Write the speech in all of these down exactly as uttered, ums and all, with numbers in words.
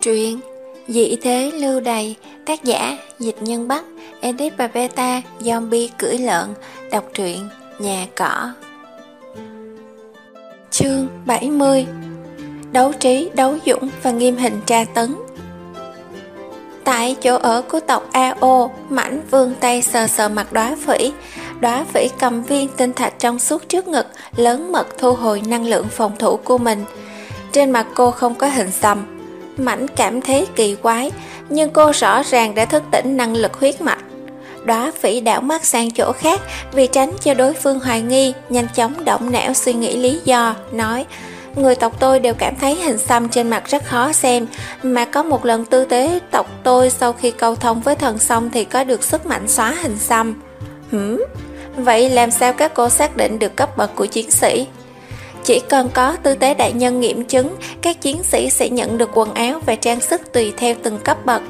Truyện Dị thế lưu đày, tác giả Dịch Nhân Bắc, edit và beta Zombie cưỡi lợn, đọc truyện Nhà Cỏ. Chương bảy mươi. Đấu trí, đấu dũng và nghiêm hình tra tấn. Tại chỗ ở của tộc a ô, Mãnh vươn tay sờ sờ mặt Đóa Phỉ. Đóa Phỉ cầm viên tinh thạch trong suốt trước ngực, lớn mật thu hồi năng lượng phòng thủ của mình. Trên mặt cô không có hình xăm. Mãnh cảm thấy kỳ quái, nhưng cô rõ ràng đã thức tỉnh năng lực huyết mạch. Đóa Phỉ đảo mắt sang chỗ khác, vì tránh cho đối phương hoài nghi, nhanh chóng động não suy nghĩ lý do, nói: người tộc tôi đều cảm thấy hình xăm trên mặt rất khó xem, mà có một lần tư tế tộc tôi sau khi câu thông với thần xong thì có được sức mạnh xóa hình xăm. Hửm? Vậy làm sao các cô xác định được cấp bậc của chiến sĩ? Chỉ cần có tư tế đại nhân nghiệm chứng, các chiến sĩ sẽ nhận được quần áo và trang sức tùy theo từng cấp bậc.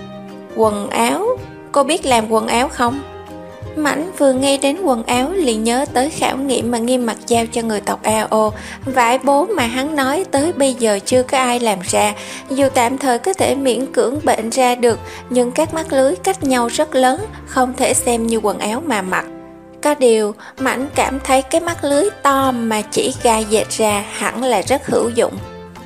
Quần áo? Cô biết làm quần áo không? Mãnh vừa nghe đến quần áo liền nhớ tới khảo nghiệm mà Nghiêm Mặt giao cho người tộc a ô. Vải bố mà hắn nói tới bây giờ chưa có ai làm ra. Dù tạm thời có thể miễn cưỡng bệnh ra được, nhưng các mắt lưới cách nhau rất lớn, không thể xem như quần áo mà mặc. Có điều, Mãnh cảm thấy cái mắt lưới to mà chỉ gai dệt ra hẳn là rất hữu dụng.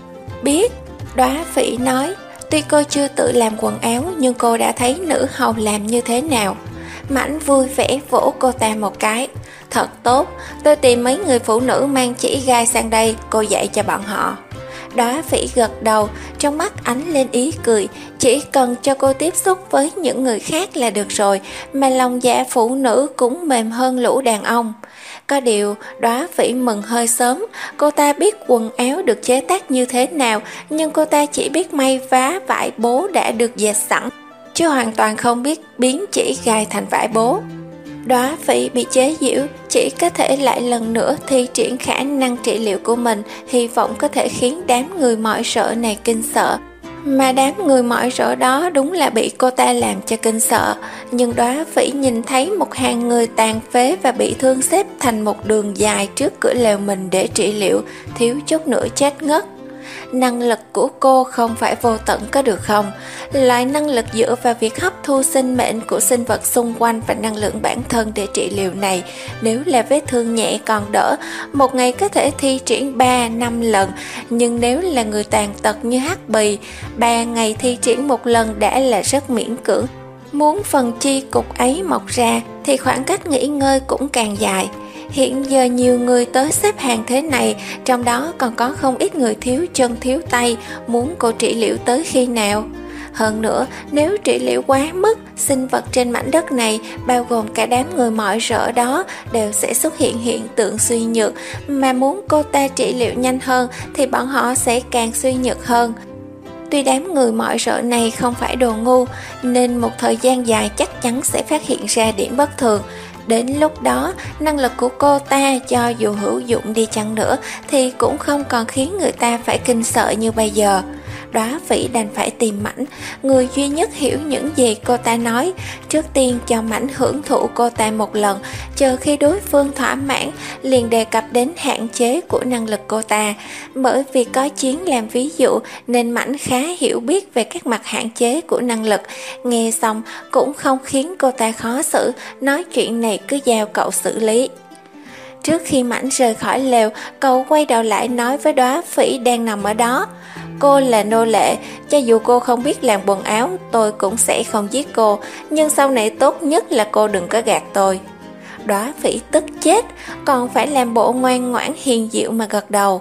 Biết, Đóa Phỉ nói, tuy cô chưa tự làm quần áo nhưng cô đã thấy nữ hầu làm như thế nào. Mãnh vui vẻ vỗ cô ta một cái. Thật tốt, tôi tìm mấy người phụ nữ mang chỉ gai sang đây, cô dạy cho bọn họ. Đóa Phỉ gật đầu, trong mắt ánh lên ý cười. Chỉ cần cho cô tiếp xúc với những người khác là được rồi, mà lòng dạ phụ nữ cũng mềm hơn lũ đàn ông. Có điều, Đóa Phỉ mừng hơi sớm. Cô ta biết quần áo được chế tác như thế nào, nhưng cô ta chỉ biết may vá vải bố đã được dệt sẵn, chứ hoàn toàn không biết biến chỉ gai thành vải bố. Đóa Phỉ bị chế giễu, chỉ có thể lại lần nữa thi triển khả năng trị liệu của mình, hy vọng có thể khiến đám người mọi sợ này kinh sợ. Mà đám người mọi sợ đó đúng là bị cô ta làm cho kinh sợ. Nhưng Đóa Phỉ nhìn thấy một hàng người tàn phế và bị thương xếp thành một đường dài trước cửa lều mình để trị liệu, thiếu chút nữa chết ngất. Năng lực của cô không phải vô tận có được không? Loại năng lực dựa vào việc hấp thu sinh mệnh của sinh vật xung quanh và năng lượng bản thân để trị liệu này, nếu là vết thương nhẹ còn đỡ, một ngày có thể thi triển ba năm lần, nhưng nếu là người tàn tật như Hắc Bì, ba ngày thi triển một lần đã là rất miễn cưỡng. Muốn phần chi cục ấy mọc ra thì khoảng cách nghỉ ngơi cũng càng dài. Hiện giờ nhiều người tới xếp hàng thế này, trong đó còn có không ít người thiếu chân thiếu tay, muốn cô trị liệu tới khi nào? Hơn nữa, nếu trị liệu quá mức, sinh vật trên mảnh đất này, bao gồm cả đám người mọi rỡ đó, đều sẽ xuất hiện hiện tượng suy nhược, mà muốn cô ta trị liệu nhanh hơn thì bọn họ sẽ càng suy nhược hơn. Tuy đám người mọi rợ này không phải đồ ngu, nên một thời gian dài chắc chắn sẽ phát hiện ra điểm bất thường. Đến lúc đó, năng lực của cô ta cho dù hữu dụng đi chăng nữa thì cũng không còn khiến người ta phải kinh sợ như bây giờ. Đóa Phỉ đành phải tìm Mãnh, người duy nhất hiểu những gì cô ta nói. Trước tiên cho Mãnh hưởng thụ cô ta một lần, chờ khi đối phương thỏa mãn liền đề cập đến hạn chế của năng lực cô ta. Bởi vì có chiến làm ví dụ nên Mãnh khá hiểu biết về các mặt hạn chế của năng lực. Nghe xong cũng không khiến cô ta khó xử, nói chuyện này cứ giao cậu xử lý. Trước khi Mãnh rời khỏi lều, cậu quay đầu lại nói với Đóa Phỉ đang nằm ở đó: cô là nô lệ, cho dù cô không biết làm quần áo, tôi cũng sẽ không giết cô, nhưng sau này tốt nhất là cô đừng có gạt tôi. Đóa Phỉ tức chết, còn phải làm bộ ngoan ngoãn hiền dịu mà gật đầu.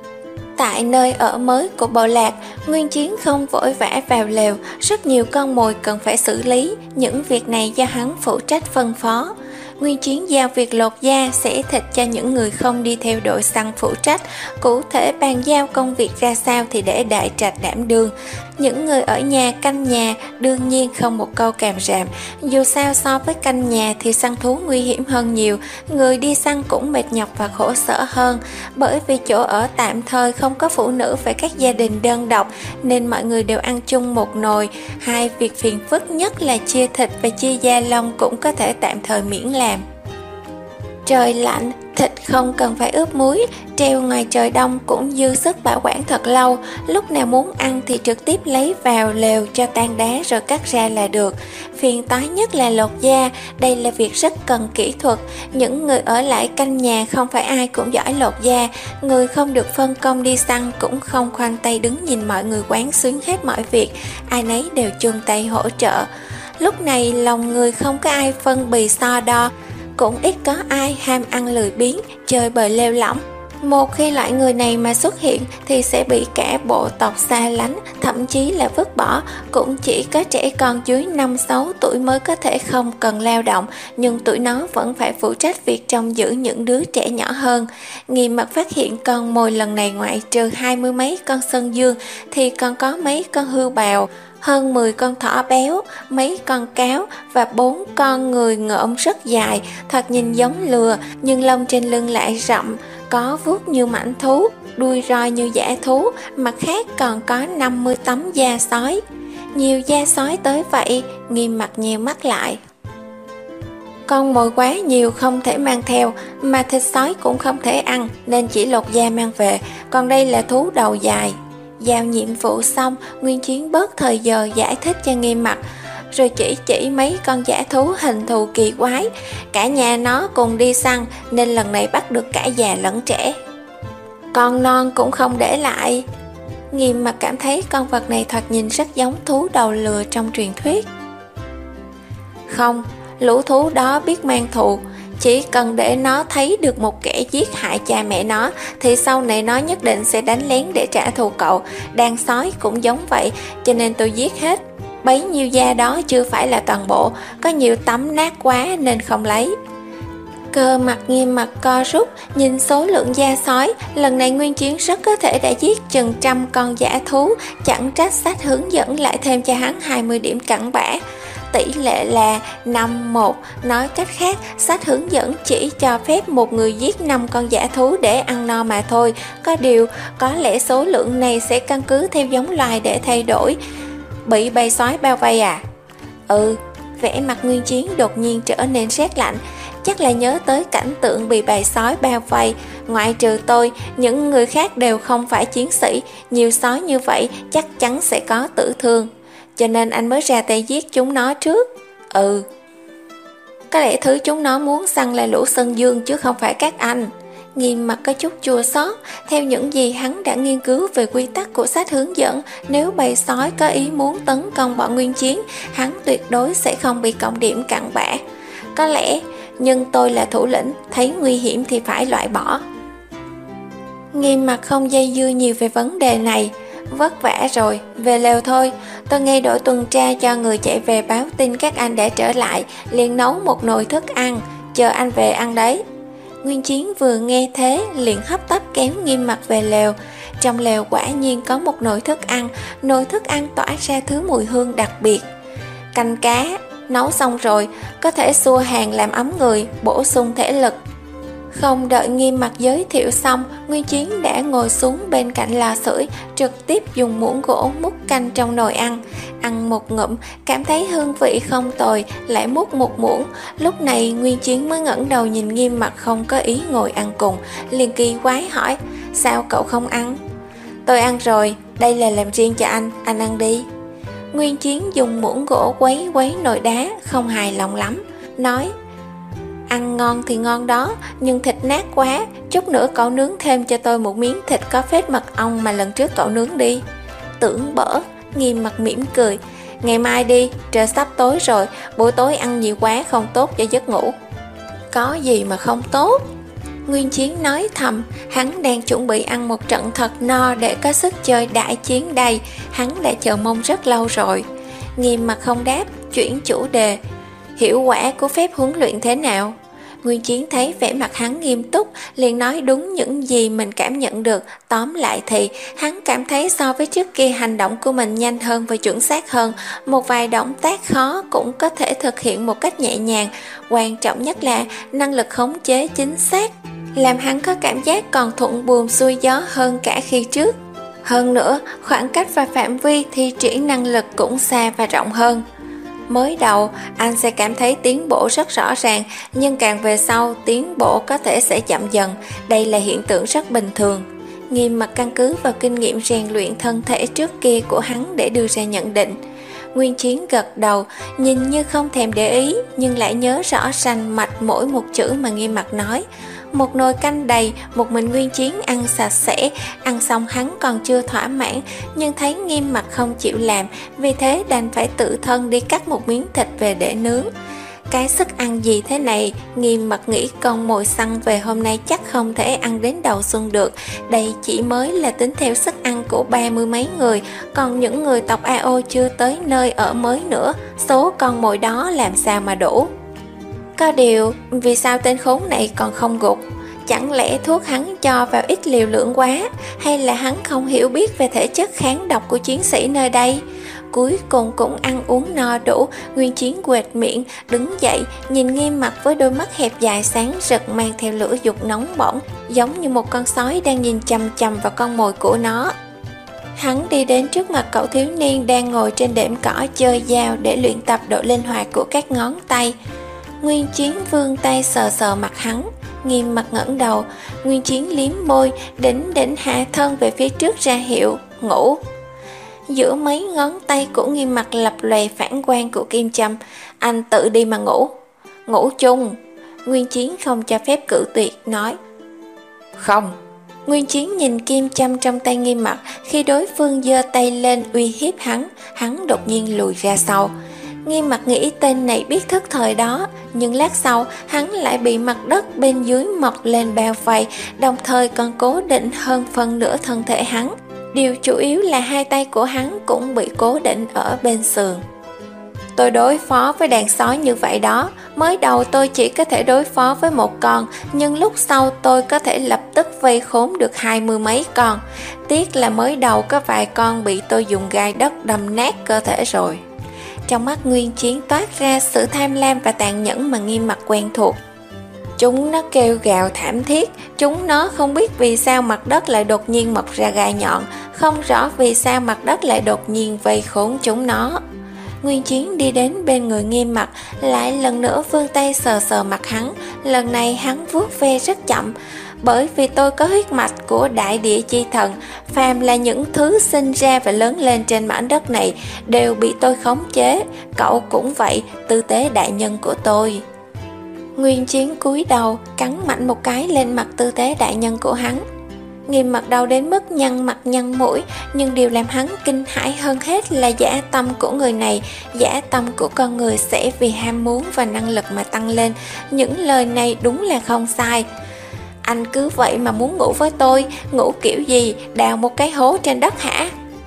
Tại nơi ở mới của bộ lạc, Nguyên Chiến không vội vã vào lều, rất nhiều con mồi cần phải xử lý, những việc này do hắn phụ trách phân phó. Nguyên Chiến giao việc lột da, xẻ thịt cho những người không đi theo đội săn phụ trách, cụ thể bàn giao công việc ra sao thì để đại trạch đảm đương. Những người ở nhà canh nhà đương nhiên không một câu càm ràm, dù sao so với canh nhà thì săn thú nguy hiểm hơn nhiều, người đi săn cũng mệt nhọc và khổ sở hơn. Bởi vì chỗ ở tạm thời không có phụ nữ và các gia đình đơn độc nên mọi người đều ăn chung một nồi. Hai việc phiền phức nhất là chia thịt và chia da lông cũng có thể tạm thời miễn làm. Trời lạnh, Thịt không cần phải ướp muối, treo ngoài trời đông cũng dư sức bảo quản thật lâu. Lúc nào muốn ăn thì trực tiếp lấy vào lều cho tan đá rồi cắt ra là được. Phiền toái nhất là lột da, đây là việc rất cần kỹ thuật. Những người ở lại canh nhà không phải ai cũng giỏi lột da. Người không được phân công đi săn cũng không khoanh tay đứng nhìn mọi người quán xuyến hết mọi việc. Ai nấy đều chung tay hỗ trợ. Lúc này lòng người không có ai phân bì so đo, cũng ít có ai ham ăn lười biếng, chơi bời lêu lỏng. Một khi loại người này mà xuất hiện thì sẽ bị cả bộ tộc xa lánh, thậm chí là vứt bỏ. Cũng chỉ có trẻ con dưới năm sáu tuổi mới có thể không cần lao động, nhưng tụi nó vẫn phải phụ trách việc trông giữ những đứa trẻ nhỏ hơn. Nghiêm Mặt phát hiện con mồi lần này ngoại trừ hai mươi mấy con sơn dương thì còn có mấy con hươu bào, hơn mười con thỏ béo, mấy con cáo và bốn con người ngợm rất dài, thoạt nhìn giống lừa nhưng lông trên lưng lại rậm, có vuốt như mãnh thú, đuôi roi như dã thú, mặt khác còn có năm mươi tấm da sói. Nhiều da sói tới vậy, Nghiêm Mặt nheo mắt lại. Con mồi quá nhiều không thể mang theo, mà thịt sói cũng không thể ăn nên chỉ lột da mang về, còn đây là thú đầu dài. Giao nhiệm vụ xong, Nguyên Chiến bớt thời giờ giải thích cho Nghiêm Mặt, rồi chỉ chỉ mấy con dã thú hình thù kỳ quái. Cả nhà nó cùng đi săn nên lần này bắt được cả già lẫn trẻ. Con non cũng không để lại. Nghiêm Mặt cảm thấy con vật này thoạt nhìn rất giống thú đầu lừa trong truyền thuyết. Không, lũ thú đó biết mang thù. Chỉ cần để nó thấy được một kẻ giết hại cha mẹ nó thì sau này nó nhất định sẽ đánh lén để trả thù cậu. Đàn sói cũng giống vậy, cho nên tôi giết hết. Bấy nhiêu da đó chưa phải là toàn bộ, có nhiều tấm nát quá nên không lấy. Cơ mặt Nghiêm Mặt co rút, nhìn số lượng da sói, lần này Nguyên Chiến rất có thể đã giết chừng trăm con dã thú, chẳng trách sách hướng dẫn lại thêm cho hắn hai mươi điểm cặn bã. Tỷ lệ là năm một, nói cách khác, sách hướng dẫn chỉ cho phép một người giết năm con dã thú để ăn no mà thôi. Có điều, có lẽ số lượng này sẽ căn cứ theo giống loài để thay đổi. Bị bầy sói bao vây à? Ừ, vẻ mặt Nguyên Chiến đột nhiên trở nên rét lạnh. Chắc là nhớ tới cảnh tượng bị bầy sói bao vây. Ngoại trừ tôi, những người khác đều không phải chiến sĩ. Nhiều sói như vậy chắc chắn sẽ có tử thương, cho nên anh mới ra tay giết chúng nó trước. Ừ, có lẽ thứ chúng nó muốn săn là lũ sơn dương chứ không phải các anh. Nghiêm Mặt có chút chua xót. Theo những gì hắn đã nghiên cứu về quy tắc của sách hướng dẫn, nếu bầy sói có ý muốn tấn công bọn Nguyên Chiến, hắn tuyệt đối sẽ không bị cộng điểm cặn bã. Có lẽ, nhưng tôi là thủ lĩnh, thấy nguy hiểm thì phải loại bỏ. Nghiêm Mặt không dây dưa nhiều về vấn đề này. Vất vả rồi, về lều thôi. Tôi nghe đội tuần tra cho người chạy về báo tin các anh đã trở lại, liền nấu một nồi thức ăn, chờ anh về ăn đấy. Nguyên Chiến vừa nghe thế liền hấp tấp kéo Nghiêm Mặt về lều. Trong lều quả nhiên có một nồi thức ăn. Nồi thức ăn tỏa ra thứ mùi hương đặc biệt. Canh cá nấu xong rồi, có thể xua hàn làm ấm người, bổ sung thể lực. Không đợi Nghiêm Mặt giới thiệu xong, Nguyên Chiến đã ngồi xuống bên cạnh lò sưởi, trực tiếp dùng muỗng gỗ múc canh trong nồi ăn. Ăn một ngụm, cảm thấy hương vị không tồi, lại múc một muỗng. Lúc này Nguyên Chiến mới ngẩng đầu nhìn Nghiêm Mặt không có ý ngồi ăn cùng, liền kỳ quái hỏi: sao cậu không ăn? Tôi ăn rồi, đây là làm riêng cho anh, anh ăn đi. Nguyên Chiến dùng muỗng gỗ quấy quấy nồi đá, không hài lòng lắm, nói: ăn ngon thì ngon đó, nhưng thịt nát quá, chút nữa cậu nướng thêm cho tôi một miếng thịt có phết mật ong mà lần trước cậu nướng đi. Tưởng bở, Nghiêm Mặt mỉm cười: ngày mai đi, trời sắp tối rồi, buổi tối ăn nhiều quá không tốt cho giấc ngủ. Có gì mà không tốt? Nguyên Chiến nói thầm, hắn đang chuẩn bị ăn một trận thật no để có sức chơi đại chiến đây, hắn đã chờ mong rất lâu rồi. Nghiêm Mặt không đáp, chuyển chủ đề: hiệu quả của phép huấn luyện thế nào? Nguyên Chiến thấy vẻ mặt hắn nghiêm túc, liền nói đúng những gì mình cảm nhận được. Tóm lại thì, hắn cảm thấy so với trước kia hành động của mình nhanh hơn và chuẩn xác hơn. Một vài động tác khó cũng có thể thực hiện một cách nhẹ nhàng. Quan trọng nhất là năng lực khống chế chính xác, làm hắn có cảm giác còn thuận buồm xuôi gió hơn cả khi trước. Hơn nữa, khoảng cách và phạm vi thi triển năng lực cũng xa và rộng hơn. Mới đầu, anh sẽ cảm thấy tiến bộ rất rõ ràng, nhưng càng về sau, tiến bộ có thể sẽ chậm dần. Đây là hiện tượng rất bình thường. Nghiêm mặt căn cứ vào kinh nghiệm rèn luyện thân thể trước kia của hắn để đưa ra nhận định. Nguyên Chiến gật đầu, nhìn như không thèm để ý, nhưng lại nhớ rõ rành mạch mỗi một chữ mà Nghiêm mặt nói. Một nồi canh đầy, một mình Nguyên Chiến ăn sạch sẽ, ăn xong hắn còn chưa thỏa mãn, nhưng thấy Nghiêm mặt không chịu làm, vì thế đành phải tự thân đi cắt một miếng thịt về để nướng. Cái sức ăn gì thế này, Nghiêm mặt nghĩ con mồi săn về hôm nay chắc không thể ăn đến đầu xuân được. Đây chỉ mới là tính theo sức ăn của ba mươi mấy người, còn những người tộc a o chưa tới nơi ở mới nữa, số con mồi đó làm sao mà đủ. Có điều, vì sao tên khốn này còn không gục? Chẳng lẽ thuốc hắn cho vào ít liều lượng quá, hay là hắn không hiểu biết về thể chất kháng độc của chiến sĩ nơi đây? Cuối cùng cũng ăn uống no đủ, Nguyên Chiến quệt miệng, đứng dậy, nhìn Nghiêm mặt với đôi mắt hẹp dài sáng rực mang theo lửa dục nóng bỏng, giống như một con sói đang nhìn chằm chằm vào con mồi của nó. Hắn đi đến trước mặt cậu thiếu niên đang ngồi trên đệm cỏ chơi dao để luyện tập độ linh hoạt của các ngón tay. Nguyên Chiến vươn tay sờ sờ mặt hắn, Nghiêm mặt ngẩng đầu, Nguyên Chiến liếm môi, đỉnh đỉnh hạ thân về phía trước ra hiệu, ngủ. Giữa mấy ngón tay của Nghiêm mặt lập lòe phản quang của kim châm, anh tự đi mà ngủ. Ngủ chung. Nguyên Chiến không cho phép cự tuyệt, nói. Không. Nguyên Chiến nhìn kim châm trong tay Nghiêm mặt, khi đối phương giơ tay lên uy hiếp hắn, hắn đột nhiên lùi ra sau. Nghiêm mặt nghĩ tên này biết thức thời đó, nhưng lát sau hắn lại bị mặt đất bên dưới mọc lên bao vây, đồng thời còn cố định hơn phân nửa thân thể hắn. Điều chủ yếu là hai tay của hắn cũng bị cố định ở bên sườn. Tôi đối phó với đàn sói như vậy đó, mới đầu tôi chỉ có thể đối phó với một con, nhưng lúc sau tôi có thể lập tức vây khốn được hai mươi mấy con. Tiếc là mới đầu có vài con bị tôi dùng gai đất đâm nát cơ thể rồi. Trong mắt Nguyên Chiến toát ra sự tham lam và tàn nhẫn mà Nghiêm mặt quen thuộc. Chúng nó kêu gào thảm thiết, chúng nó không biết vì sao mặt đất lại đột nhiên mọc ra gai nhọn, không rõ vì sao mặt đất lại đột nhiên vây khốn chúng nó. Nguyên Chiến đi đến bên người Nghiêm mặt, lại lần nữa vươn tay sờ sờ mặt hắn, lần này hắn vuốt ve rất chậm. Bởi vì tôi có huyết mạch của đại địa chi thần, phàm là những thứ sinh ra và lớn lên trên mảnh đất này đều bị tôi khống chế, cậu cũng vậy, tư tế đại nhân của tôi. Nguyên Chiến cúi đầu, cắn mạnh một cái lên mặt tư tế đại nhân của hắn. Nghiêm mặt đau đến mức nhăn mặt nhăn mũi, nhưng điều làm hắn kinh hãi hơn hết là dã tâm của người này. Dã tâm của con người sẽ vì ham muốn và năng lực mà tăng lên. Những lời này đúng là không sai. Anh cứ vậy mà muốn ngủ với tôi, ngủ kiểu gì, đào một cái hố trên đất hả?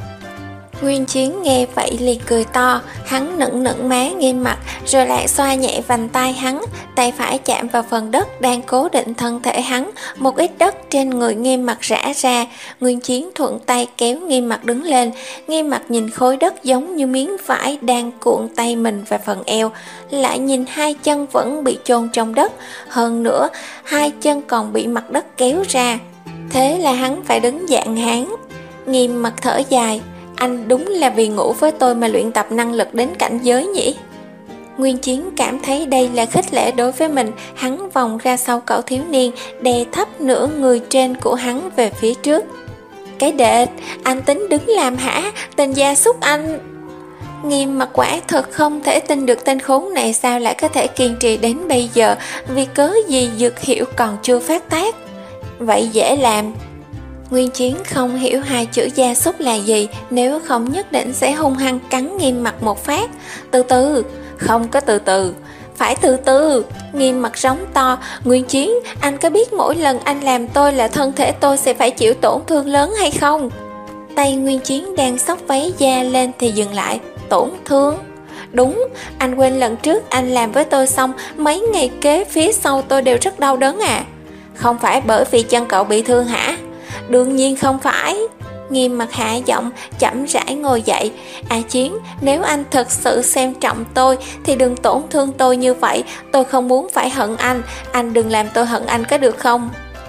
Nguyên Chiến nghe vậy liền cười to, hắn nựng nựng má Nghiêm mặt, rồi lại xoa nhẹ vành tay hắn, tay phải chạm vào phần đất đang cố định thân thể hắn, một ít đất trên người Nghiêm mặt rã ra. Nguyên Chiến thuận tay kéo Nghiêm mặt đứng lên, Nghiêm mặt nhìn khối đất giống như miếng vải đang cuộn tay mình và phần eo, lại nhìn hai chân vẫn bị chôn trong đất, hơn nữa hai chân còn bị mặt đất kéo ra. Thế là hắn phải đứng dạng hán. Nghiêm mặt thở dài, anh đúng là vì ngủ với tôi mà luyện tập năng lực đến cảnh giới nhỉ? Nguyên Chiến cảm thấy đây là khích lệ đối với mình, hắn vòng ra sau cậu thiếu niên, đè thấp nửa người trên của hắn về phía trước. Cái đệt, anh tính đứng làm hả? Tên gia súc anh... Nghiêm mặt quả thật không thể tin được tên khốn này sao lại có thể kiên trì đến bây giờ, vì cớ gì dược hiệu còn chưa phát tác. Vậy dễ làm. Nguyên Chiến không hiểu hai chữ gia súc là gì, nếu không nhất định sẽ hung hăng cắn Nghiêm mặt một phát. Từ từ, không có từ từ, phải từ từ. Nghiêm mặt rống to, Nguyên Chiến, anh có biết mỗi lần anh làm tôi là thân thể tôi sẽ phải chịu tổn thương lớn hay không? Tay Nguyên Chiến đang xốc váy da lên thì dừng lại. Tổn thương? Đúng, anh quên lần trước anh làm với tôi xong, mấy ngày kế phía sau tôi đều rất đau đớn à? Không phải bởi vì chân cậu bị thương hả? Đương nhiên không phải. Nghiêm mặt hạ giọng, chậm rãi ngồi dậy. A Chiến, nếu anh thật sự xem trọng tôi thì đừng tổn thương tôi như vậy. Tôi không muốn phải hận anh, anh đừng làm tôi hận anh có được không?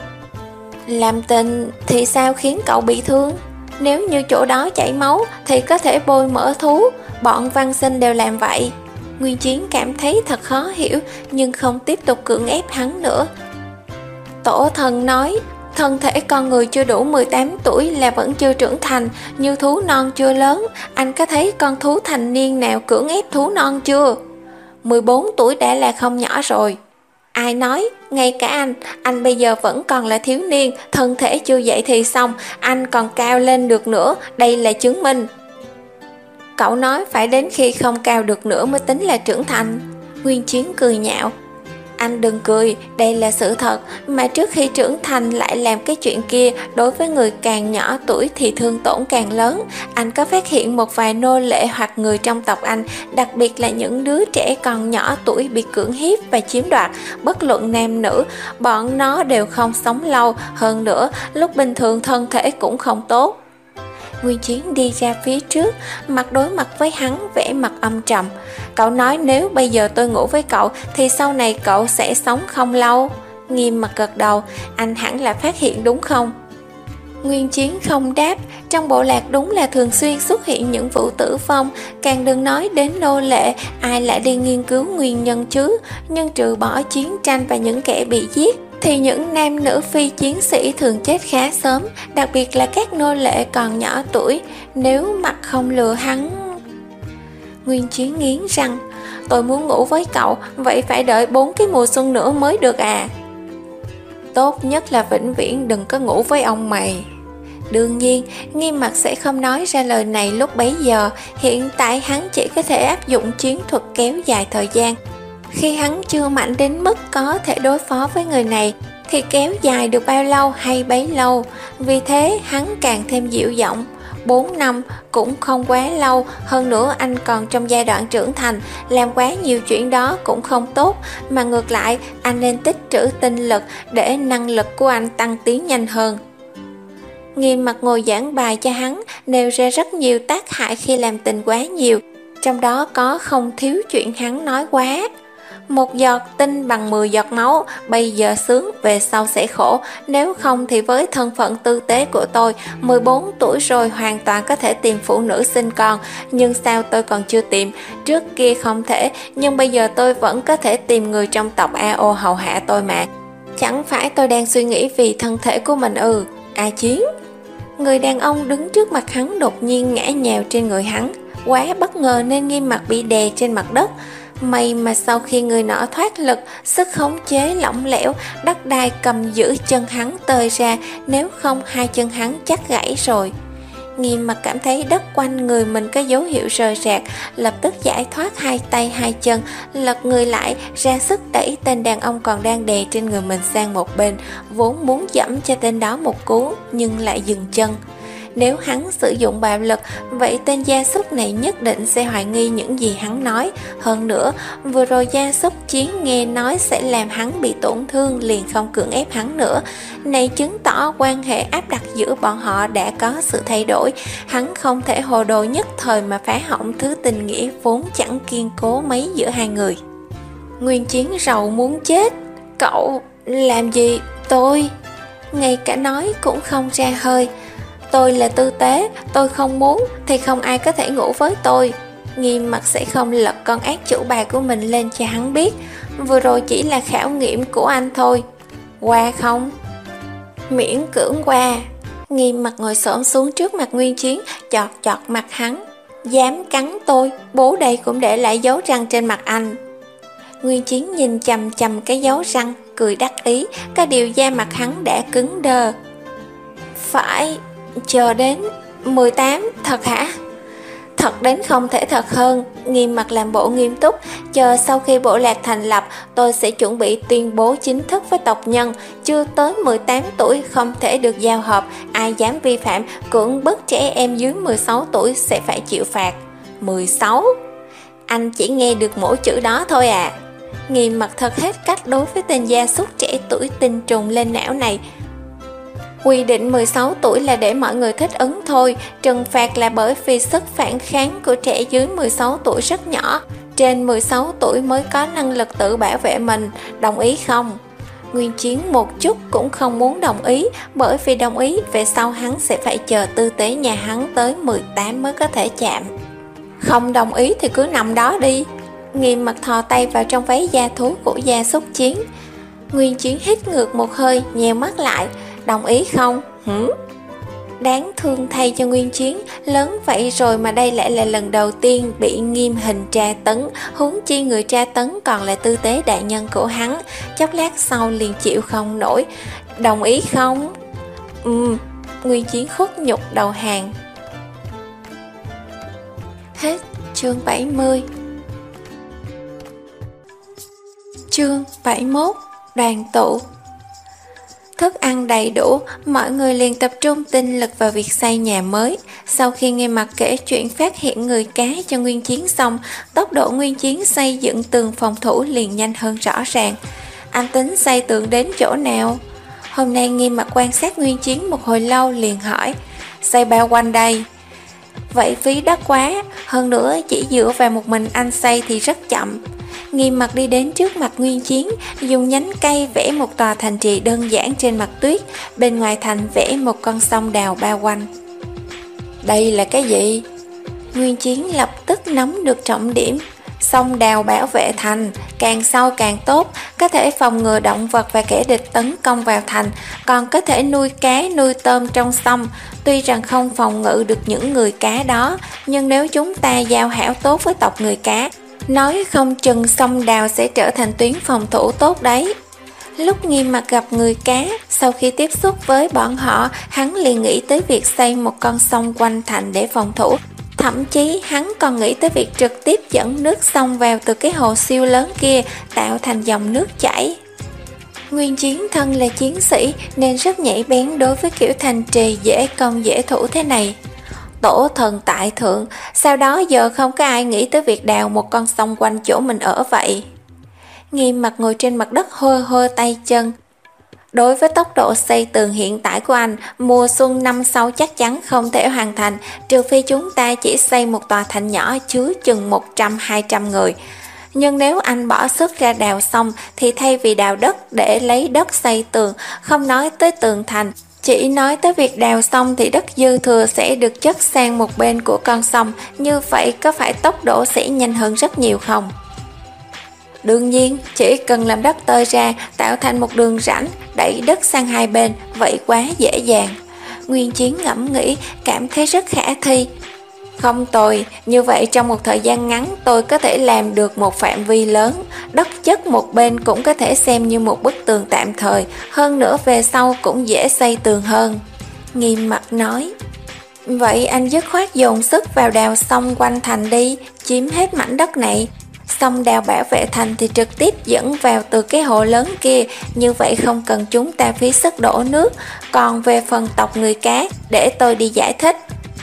Làm tình thì sao khiến cậu bị thương? Nếu như chỗ đó chảy máu thì có thể bôi mỡ thú, bọn văn sinh đều làm vậy. Nguyên Chiến cảm thấy thật khó hiểu, nhưng không tiếp tục cưỡng ép hắn nữa. Tổ thần nói, thân thể con người chưa đủ mười tám tuổi là vẫn chưa trưởng thành, như thú non chưa lớn. Anh có thấy con thú thành niên nào cưỡng ép thú non chưa? mười bốn tuổi đã là không nhỏ rồi. Ai nói, ngay cả anh, anh bây giờ vẫn còn là thiếu niên, thân thể chưa dậy thì xong, anh còn cao lên được nữa, đây là chứng minh. Cậu nói phải đến khi không cao được nữa mới tính là trưởng thành. Nguyên Chiến cười nhạo. Anh đừng cười, đây là sự thật, mà trước khi trưởng thành lại làm cái chuyện kia, đối với người càng nhỏ tuổi thì thương tổn càng lớn. Anh có phát hiện một vài nô lệ hoặc người trong tộc anh, đặc biệt là những đứa trẻ còn nhỏ tuổi bị cưỡng hiếp và chiếm đoạt, bất luận nam nữ, bọn nó đều không sống lâu, hơn nữa, lúc bình thường thân thể cũng không tốt. Nguyên Chiến đi ra phía trước, mặt đối mặt với hắn, vẻ mặt âm trầm. Cậu nói nếu bây giờ tôi ngủ với cậu thì sau này cậu sẽ sống không lâu. Nghiêm mặt gật đầu, anh hẳn là phát hiện đúng không? Nguyên Chiến không đáp, trong bộ lạc đúng là thường xuyên xuất hiện những vụ tử vong, càng đừng nói đến nô lệ, ai lại đi nghiên cứu nguyên nhân chứ. Nhưng trừ bỏ chiến tranh và những kẻ bị giết, thì những nam nữ phi chiến sĩ thường chết khá sớm, đặc biệt là các nô lệ còn nhỏ tuổi. Nếu mặt không lừa hắn... Nguyên Chiến nghiến răng, tôi muốn ngủ với cậu, vậy phải đợi bốn cái mùa xuân nữa mới được à? Tốt nhất là vĩnh viễn đừng có ngủ với ông mày. Đương nhiên, Nghiêm Mặt sẽ không nói ra lời này lúc bấy giờ, hiện tại hắn chỉ có thể áp dụng chiến thuật kéo dài thời gian. Khi hắn chưa mạnh đến mức có thể đối phó với người này, thì kéo dài được bao lâu hay bấy lâu, vì thế hắn càng thêm dịu giọng. Bốn năm cũng không quá lâu, hơn nữa anh còn trong giai đoạn trưởng thành, làm quá nhiều chuyện đó cũng không tốt, mà ngược lại anh nên tích trữ tinh lực để năng lực của anh tăng tiến nhanh hơn. Nghiêm Mặt ngồi giảng bài cho hắn, nêu ra rất nhiều tác hại khi làm tình quá nhiều, trong đó có không thiếu chuyện hắn nói quá. Một giọt tinh bằng mười giọt máu, bây giờ sướng, về sau sẽ khổ. Nếu không thì với thân phận tư tế của tôi, mười bốn tuổi rồi hoàn toàn có thể tìm phụ nữ sinh con. Nhưng sao tôi còn chưa tìm? Trước kia không thể, nhưng bây giờ tôi vẫn có thể tìm người trong tộc a o hầu hạ tôi mà. Chẳng phải tôi đang suy nghĩ vì thân thể của mình ư? A Chiến? Người đàn ông đứng trước mặt hắn đột nhiên ngã nhào trên người hắn, quá bất ngờ nên Nghiêm Mặt bị đè trên mặt đất. May mà sau khi người nọ thoát lực, sức khống chế lỏng lẻo, đất đai cầm giữ chân hắn tơi ra, nếu không hai chân hắn chắc gãy rồi. Nghiêm Mặt cảm thấy đất quanh người mình có dấu hiệu rời rạc, lập tức giải thoát hai tay hai chân, lật người lại, ra sức đẩy tên đàn ông còn đang đè trên người mình sang một bên, vốn muốn dẫm cho tên đó một cú, nhưng lại dừng chân. Nếu hắn sử dụng bạo lực, vậy tên gia súc này nhất định sẽ hoài nghi những gì hắn nói. Hơn nữa, vừa rồi gia súc Chiến nghe nói sẽ làm hắn bị tổn thương, liền không cưỡng ép hắn nữa. Này chứng tỏ quan hệ áp đặt giữa bọn họ đã có sự thay đổi. Hắn không thể hồ đồ nhất thời mà phá hỏng thứ tình nghĩa vốn chẳng kiên cố mấy giữa hai người. Nguyên Chiến rầu muốn chết. Cậu làm gì? Tôi... Ngay cả nói cũng không ra hơi. Tôi là tư tế, tôi không muốn thì không ai có thể ngủ với tôi. Nghiêm Mặt sẽ không lật con ác chủ bài của mình lên cho hắn biết. Vừa rồi chỉ là khảo nghiệm của anh thôi. Qua không? Miễn cưỡng qua. Nghiêm Mặt ngồi xổm xuống trước mặt Nguyên Chiến, chọt chọt mặt hắn. Dám cắn tôi, bố đây cũng để lại dấu răng trên mặt anh. Nguyên Chiến nhìn chằm chằm cái dấu răng, cười đắc ý, có điều da mặt hắn đã cứng đờ. Phải... chờ đến mười tám thật hả? Thật đến không thể thật hơn. Nghiêm Mặt làm bộ nghiêm túc. Chờ sau khi bộ lạc thành lập, tôi sẽ chuẩn bị tuyên bố chính thức với tộc nhân. Chưa tới mười tám tuổi không thể được giao hợp. Ai dám vi phạm, cưỡng bức trẻ em dưới mười sáu tuổi sẽ phải chịu phạt. Mười sáu? Anh chỉ nghe được mỗi chữ đó thôi à? Nghiêm Mặt thật hết cách đối với tên gia súc trẻ tuổi tinh trùng lên não này. Quy định mười sáu tuổi là để mọi người thích ứng thôi, trừng phạt là bởi vì sức phản kháng của trẻ dưới mười sáu tuổi rất nhỏ, trên mười sáu tuổi mới có năng lực tự bảo vệ mình, đồng ý không? Nguyên Chiến một chút cũng không muốn đồng ý, bởi vì đồng ý về sau hắn sẽ phải chờ tư tế nhà hắn tới mười tám mới có thể chạm. Không đồng ý thì cứ nằm đó đi. Nghiêm mặt thò tay vào trong váy da thú của Gia Súc Chiến. Nguyên Chiến hít ngược một hơi, nheo mắt lại. Đồng ý không? Hử? Đáng thương thay cho Nguyên Chiến, lớn vậy rồi mà đây lại là lần đầu tiên bị nghiêm hình tra tấn, huống chi người tra tấn còn là tư tế đại nhân của hắn. Chốc lát sau liền chịu không nổi. Đồng ý không? Ừm. Nguyên Chiến khuất nhục đầu hàng. Hết chương bảy mươi. Chương bảy mươi mốt. Đoàn tụ. Thức ăn đầy đủ, mọi người liền tập trung tinh lực vào việc xây nhà mới. Sau khi nghe Mặt kể chuyện phát hiện người cá cho Nguyên Chiến xong, tốc độ Nguyên Chiến xây dựng tường phòng thủ liền nhanh hơn rõ ràng. Anh tính xây tường đến chỗ nào? Hôm nay Nghiêm Mặt quan sát Nguyên Chiến một hồi lâu liền hỏi. Xây bao quanh đây. Vậy phí đắt quá, hơn nữa chỉ dựa vào một mình anh xây thì rất chậm. Nghiêm Mặt đi đến trước mặt Nguyên Chiến, dùng nhánh cây vẽ một tòa thành trì đơn giản trên mặt tuyết, bên ngoài thành vẽ một con sông đào bao quanh. Đây là cái gì? Nguyên Chiến lập tức nắm được trọng điểm. Sông đào bảo vệ thành, càng sâu càng tốt, có thể phòng ngừa động vật và kẻ địch tấn công vào thành, còn có thể nuôi cá, nuôi tôm trong sông. Tuy rằng không phòng ngự được những người cá đó, nhưng nếu chúng ta giao hảo tốt với tộc người cá, nói không chừng sông đào sẽ trở thành tuyến phòng thủ tốt đấy. Lúc Nghiêm Mặt gặp người cá, sau khi tiếp xúc với bọn họ, hắn liền nghĩ tới việc xây một con sông quanh thành để phòng thủ. Thậm chí hắn còn nghĩ tới việc trực tiếp dẫn nước sông vào từ cái hồ siêu lớn kia, tạo thành dòng nước chảy. Nguyên Chiến thân là chiến sĩ nên rất nhạy bén đối với kiểu thành trì dễ công dễ thủ thế này. Tổ thần tại thượng, sau đó giờ không có ai nghĩ tới việc đào một con sông quanh chỗ mình ở vậy. Nghiêm Mặt ngồi trên mặt đất hơ hơ tay chân. Đối với tốc độ xây tường hiện tại của anh, mùa xuân năm sau chắc chắn không thể hoàn thành, trừ phi chúng ta chỉ xây một tòa thành nhỏ chứa chừng một trăm hai trăm người. Nhưng nếu anh bỏ sức ra đào xong thì thay vì đào đất để lấy đất xây tường, không nói tới tường thành, chỉ nói tới việc đào xong thì đất dư thừa sẽ được chất sang một bên của con sông, như vậy có phải tốc độ sẽ nhanh hơn rất nhiều không? Đương nhiên, chỉ cần làm đất tơi ra, tạo thành một đường rãnh, đẩy đất sang hai bên, vậy quá dễ dàng. Nguyên Chiến ngẫm nghĩ, cảm thấy rất khả thi. Không tồi, như vậy trong một thời gian ngắn tôi có thể làm được một phạm vi lớn, đất chất một bên cũng có thể xem như một bức tường tạm thời, hơn nữa về sau cũng dễ xây tường hơn. Nghiêm Mặt nói. Vậy anh dứt khoát dồn sức vào đào sông quanh thành đi, chiếm hết mảnh đất này. Sông đào bảo vệ thành thì trực tiếp dẫn vào từ cái hồ lớn kia, như vậy không cần chúng ta phí sức đổ nước. Còn về phần tộc người cá, để tôi đi giải thích.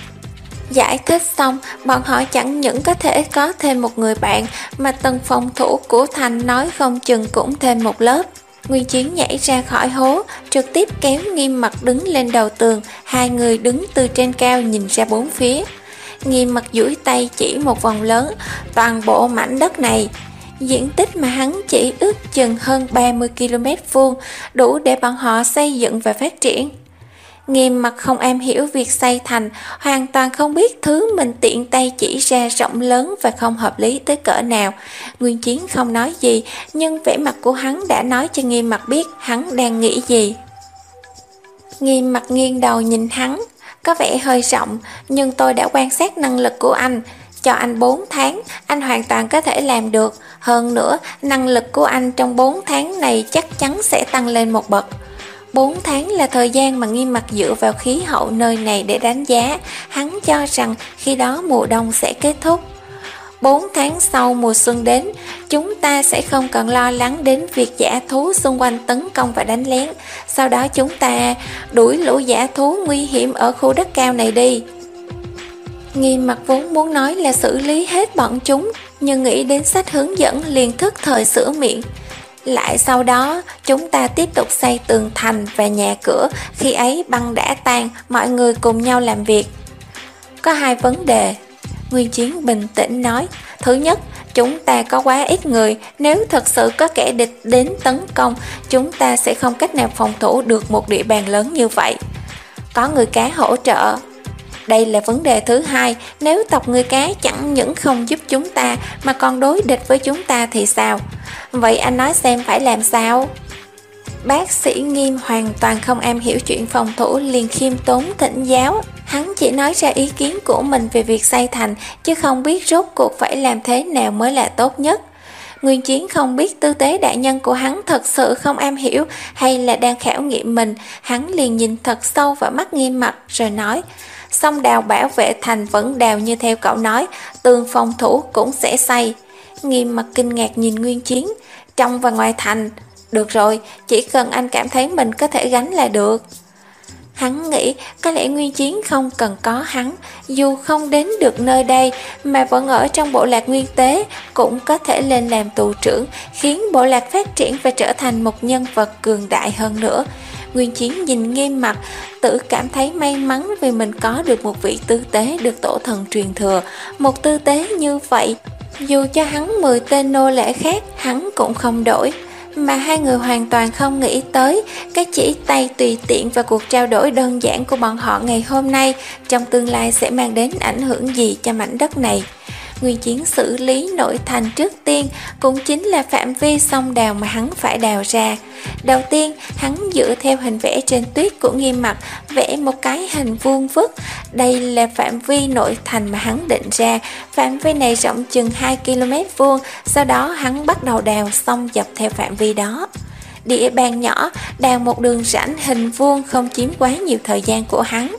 Giải thích xong, bọn họ chẳng những có thể có thêm một người bạn, mà tầng phòng thủ của thành nói không chừng cũng thêm một lớp. Nguyên Chiến nhảy ra khỏi hố, trực tiếp kéo Nghiêm Mặt đứng lên đầu tường, hai người đứng từ trên cao nhìn ra bốn phía. Nghiêm Mặt duỗi tay chỉ một vòng lớn, toàn bộ mảnh đất này. Diện tích mà hắn chỉ ước chừng hơn ba mươi ki lô mét vuông, đủ để bọn họ xây dựng và phát triển. Nghiêm Mặt không am hiểu việc xây thành, hoàn toàn không biết thứ mình tiện tay chỉ ra rộng lớn và không hợp lý tới cỡ nào. Nguyên Chiến không nói gì, nhưng vẻ mặt của hắn đã nói cho Nghiêm Mặt biết hắn đang nghĩ gì. Nghiêm Mặt nghiêng đầu nhìn hắn, có vẻ hơi rộng, nhưng tôi đã quan sát năng lực của anh. Cho anh bốn tháng, anh hoàn toàn có thể làm được. Hơn nữa, năng lực của anh trong bốn tháng này chắc chắn sẽ tăng lên một bậc. bốn tháng là thời gian mà Nghiêm Mặt dựa vào khí hậu nơi này để đánh giá. Hắn cho rằng khi đó mùa đông sẽ kết thúc. bốn tháng sau mùa xuân đến, chúng ta sẽ không cần lo lắng đến việc dã thú xung quanh tấn công và đánh lén. Sau đó chúng ta đuổi lũ dã thú nguy hiểm ở khu đất cao này đi. Nghiêm Mặt vốn muốn nói là xử lý hết bọn chúng, nhưng nghĩ đến sách hướng dẫn liền thức thời sửa miệng. Lại sau đó, chúng ta tiếp tục xây tường thành và nhà cửa, khi ấy băng đã tan, mọi người cùng nhau làm việc. Có hai vấn đề. Nguyên Chiến bình tĩnh nói. Thứ nhất, chúng ta có quá ít người, nếu thật sự có kẻ địch đến tấn công, chúng ta sẽ không cách nào phòng thủ được một địa bàn lớn như vậy. Có người cá hỗ trợ. Đây là vấn đề thứ hai, nếu tộc người cá chẳng những không giúp chúng ta mà còn đối địch với chúng ta thì sao? Vậy anh nói xem phải làm sao? Bác sĩ Nghiêm hoàn toàn không am hiểu chuyện phòng thủ, liền khiêm tốn thỉnh giáo. Hắn chỉ nói ra ý kiến của mình về việc xây thành, chứ không biết rốt cuộc phải làm thế nào mới là tốt nhất. Nguyên Chiến không biết tư tế đại nhân của hắn thật sự không am hiểu hay là đang khảo nghiệm mình. Hắn liền nhìn thật sâu vào mắt Nghiêm Mặc rồi nói: Song đào bảo vệ thành vẫn đào như theo cậu nói, tường phòng thủ cũng sẽ xây. Nghiêm Mặc kinh ngạc nhìn Nguyên Chiến: Trong và ngoài thành? Được rồi, chỉ cần anh cảm thấy mình có thể gánh là được. Hắn nghĩ có lẽ Nguyên Chiến không cần có hắn, dù không đến được nơi đây mà vẫn ở trong bộ lạc Nguyên Tế, cũng có thể lên làm tù trưởng, khiến bộ lạc phát triển và trở thành một nhân vật cường đại hơn nữa. Nguyên Chiến nhìn Nghiêm Mặc, tự cảm thấy may mắn vì mình có được một vị tư tế được tổ thần truyền thừa. Một tư tế như vậy, dù cho hắn mười tên nô lệ khác, hắn cũng không đổi. Mà hai người hoàn toàn không nghĩ tới cái chỉ tay tùy tiện và cuộc trao đổi đơn giản của bọn họ ngày hôm nay trong tương lai sẽ mang đến ảnh hưởng gì cho mảnh đất này. Nguyên Chiến xử lý nội thành trước tiên cũng chính là phạm vi sông đào mà hắn phải đào ra. Đầu tiên, hắn dựa theo hình vẽ trên tuyết của Nghiêm Mặc vẽ một cái hình vuông vức. Đây là phạm vi nội thành mà hắn định ra. Phạm vi này rộng chừng hai ki lô mét vuông, sau đó hắn bắt đầu đào xong dọc theo phạm vi đó. Địa bàn nhỏ, đào một đường rãnh hình vuông không chiếm quá nhiều thời gian của hắn.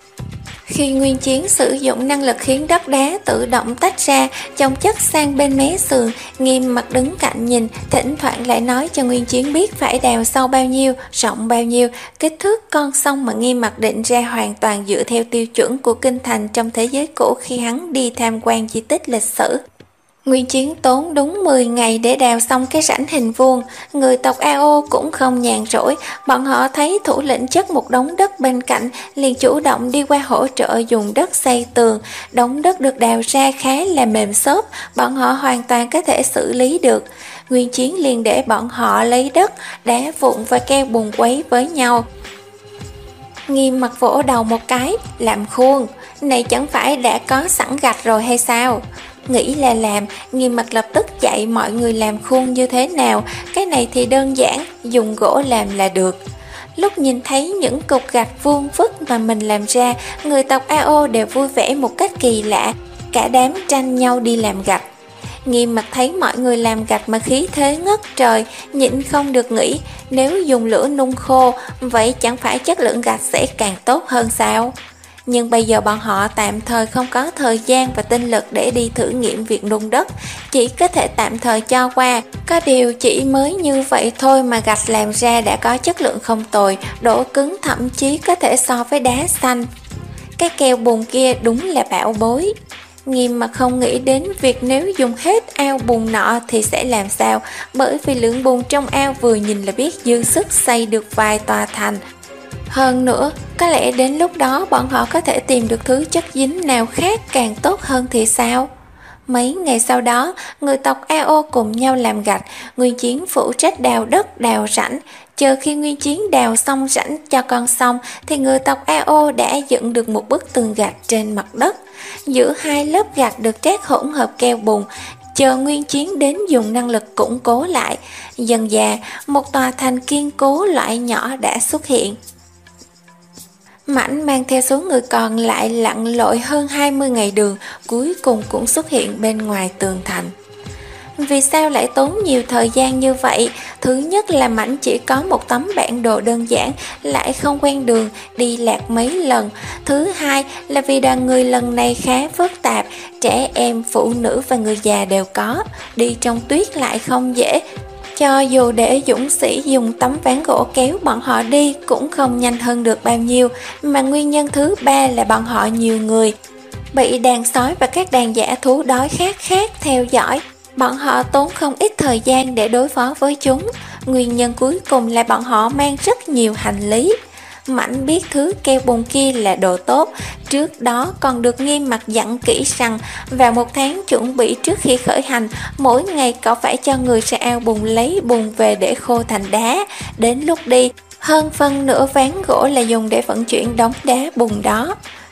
Khi Nguyên Chiến sử dụng năng lực khiến đất đá tự động tách ra, chồng chất sang bên mé sườn, Nghiêm Mặc đứng cạnh nhìn, thỉnh thoảng lại nói cho Nguyên Chiến biết phải đào sâu bao nhiêu, rộng bao nhiêu. Kích thước con sông mà Nghiêm Mặc định ra hoàn toàn dựa theo tiêu chuẩn của kinh thành trong thế giới cũ khi hắn đi tham quan di tích lịch sử. Nguyên Chiến tốn đúng mười ngày để đào xong cái rãnh hình vuông. Người tộc a o cũng không nhàn rỗi, bọn họ thấy thủ lĩnh chất một đống đất bên cạnh, liền chủ động đi qua hỗ trợ dùng đất xây tường. Đống đất được đào ra khá là mềm xốp, bọn họ hoàn toàn có thể xử lý được. Nguyên Chiến liền để bọn họ lấy đất, đá vụn và keo bùn quấy với nhau. Nghiêm Mặc vỗ đầu một cái: Làm khuôn, này chẳng phải đã có sẵn gạch rồi hay sao? Nghĩ là làm, Nghiêm Mặc lập tức dạy mọi người làm khuôn như thế nào. Cái này thì đơn giản, dùng gỗ làm là được. Lúc nhìn thấy những cục gạch vuông vức mà mình làm ra, người tộc a o đều vui vẻ một cách kỳ lạ. Cả đám tranh nhau đi làm gạch. Nghiêm Mặc thấy mọi người làm gạch mà khí thế ngất trời, nhịn không được nghĩ, nếu dùng lửa nung khô, vậy chẳng phải chất lượng gạch sẽ càng tốt hơn sao? Nhưng bây giờ bọn họ tạm thời không có thời gian và tinh lực để đi thử nghiệm việc nung đất, chỉ có thể tạm thời cho qua. Có điều chỉ mới như vậy thôi mà gạch làm ra đã có chất lượng không tồi, độ cứng thậm chí có thể so với đá xanh. Cái keo bùn kia đúng là bảo bối. Nghiêm Mặc không nghĩ đến việc nếu dùng hết ao bùn nọ thì sẽ làm sao, bởi vì lượng bùn trong ao vừa nhìn là biết dư sức xây được vài tòa thành. Hơn nữa, có lẽ đến lúc đó bọn họ có thể tìm được thứ chất dính nào khác càng tốt hơn thì sao? Mấy ngày sau đó, người tộc a o cùng nhau làm gạch, Nguyên Chiến phụ trách đào đất, đào rãnh. Chờ khi Nguyên Chiến đào xong rãnh cho con sông thì người tộc a o đã dựng được một bức tường gạch trên mặt đất. Giữa hai lớp gạch được trét hỗn hợp keo bùn, chờ Nguyên Chiến đến dùng năng lực củng cố lại. Dần dà, một tòa thành kiên cố loại nhỏ đã xuất hiện. Mãnh mang theo số người còn lại lặn lội hơn hai mươi ngày đường, cuối cùng cũng xuất hiện bên ngoài tường thành. Vì sao lại tốn nhiều thời gian như vậy? Thứ nhất là Mãnh chỉ có một tấm bản đồ đơn giản, lại không quen đường, đi lạc mấy lần. Thứ hai là vì đoàn người lần này khá phức tạp, trẻ em, phụ nữ và người già đều có, đi trong tuyết lại không dễ. Cho dù để dũng sĩ dùng tấm ván gỗ kéo bọn họ đi cũng không nhanh hơn được bao nhiêu, mà nguyên nhân thứ ba là bọn họ nhiều người, bị đàn sói và các đàn dã thú đói khát khác theo dõi. Bọn họ tốn không ít thời gian để đối phó với chúng. Nguyên nhân cuối cùng là bọn họ mang rất nhiều hành lý. Mãnh biết thứ keo bùn kia là đồ tốt, trước đó còn được Nghiêm Mặc dặn kỹ rằng vào một tháng chuẩn bị trước khi khởi hành, mỗi ngày cậu phải cho người ra ao bùn lấy bùn về để khô thành đá. Đến lúc đi, hơn phân nửa ván gỗ là dùng để vận chuyển đống đá bùn đó.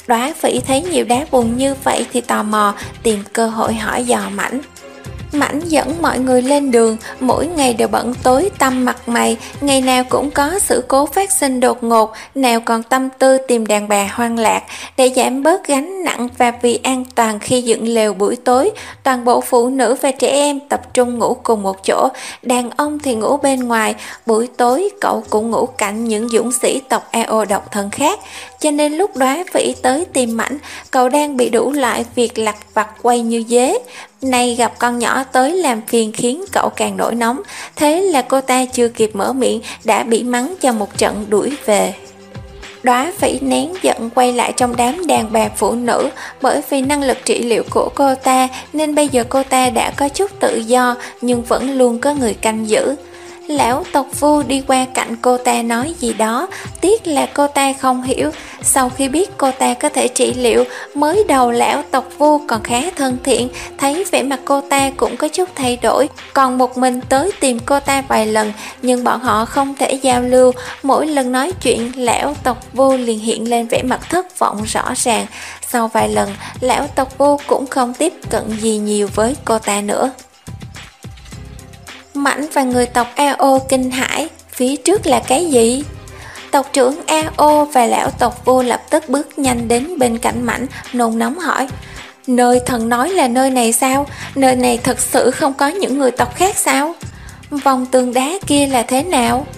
Đóa Phỉ thấy nhiều đá bùn như vậy thì tò mò, tìm cơ hội hỏi dò Mảnh. Mảnh dẫn mọi người lên đường, mỗi ngày đều bận tối tăm mặt mày, ngày nào cũng có sự cố phát sinh đột ngột, nào còn tâm tư tìm đàn bà hoang lạc. Để giảm bớt gánh nặng và vì an toàn khi dựng lều buổi tối, toàn bộ phụ nữ và trẻ em tập trung ngủ cùng một chỗ, đàn ông thì ngủ bên ngoài. Buổi tối cậu cũng ngủ cạnh những dũng sĩ tộc Ao độc thân khác. Cho nên lúc Đóa Phỉ tới tìm Mảnh, cậu đang bị đủ loại việc lặt vặt quay như dế. Nay gặp con nhỏ tới làm phiền khiến cậu càng nổi nóng. Thế là cô ta chưa kịp mở miệng đã bị mắng cho một trận đuổi về. Đóa Phỉ nén giận quay lại trong đám đàn bà phụ nữ. Bởi vì năng lực trị liệu của cô ta nên bây giờ cô ta đã có chút tự do, nhưng vẫn luôn có người canh giữ. Lão tộc Vu đi qua cạnh cô ta nói gì đó, tiếc là cô ta không hiểu. Sau khi biết cô ta có thể trị liệu, mới đầu lão tộc Vu còn khá thân thiện, thấy vẻ mặt cô ta cũng có chút thay đổi, còn một mình tới tìm cô ta vài lần, nhưng bọn họ không thể giao lưu. Mỗi lần nói chuyện, lão tộc Vu liền hiện lên vẻ mặt thất vọng rõ ràng. Sau vài lần, lão tộc Vu cũng không tiếp cận gì nhiều với cô ta nữa. Mảnh và người tộc Ao kinh hãi, phía trước là cái gì? Tộc trưởng Ao và lão tộc Vu lập tức bước nhanh đến bên cạnh Mảnh, nôn nóng hỏi: Nơi thần nói là nơi này sao? Nơi này thật sự không có những người tộc khác sao? Vòng tường đá kia là thế nào?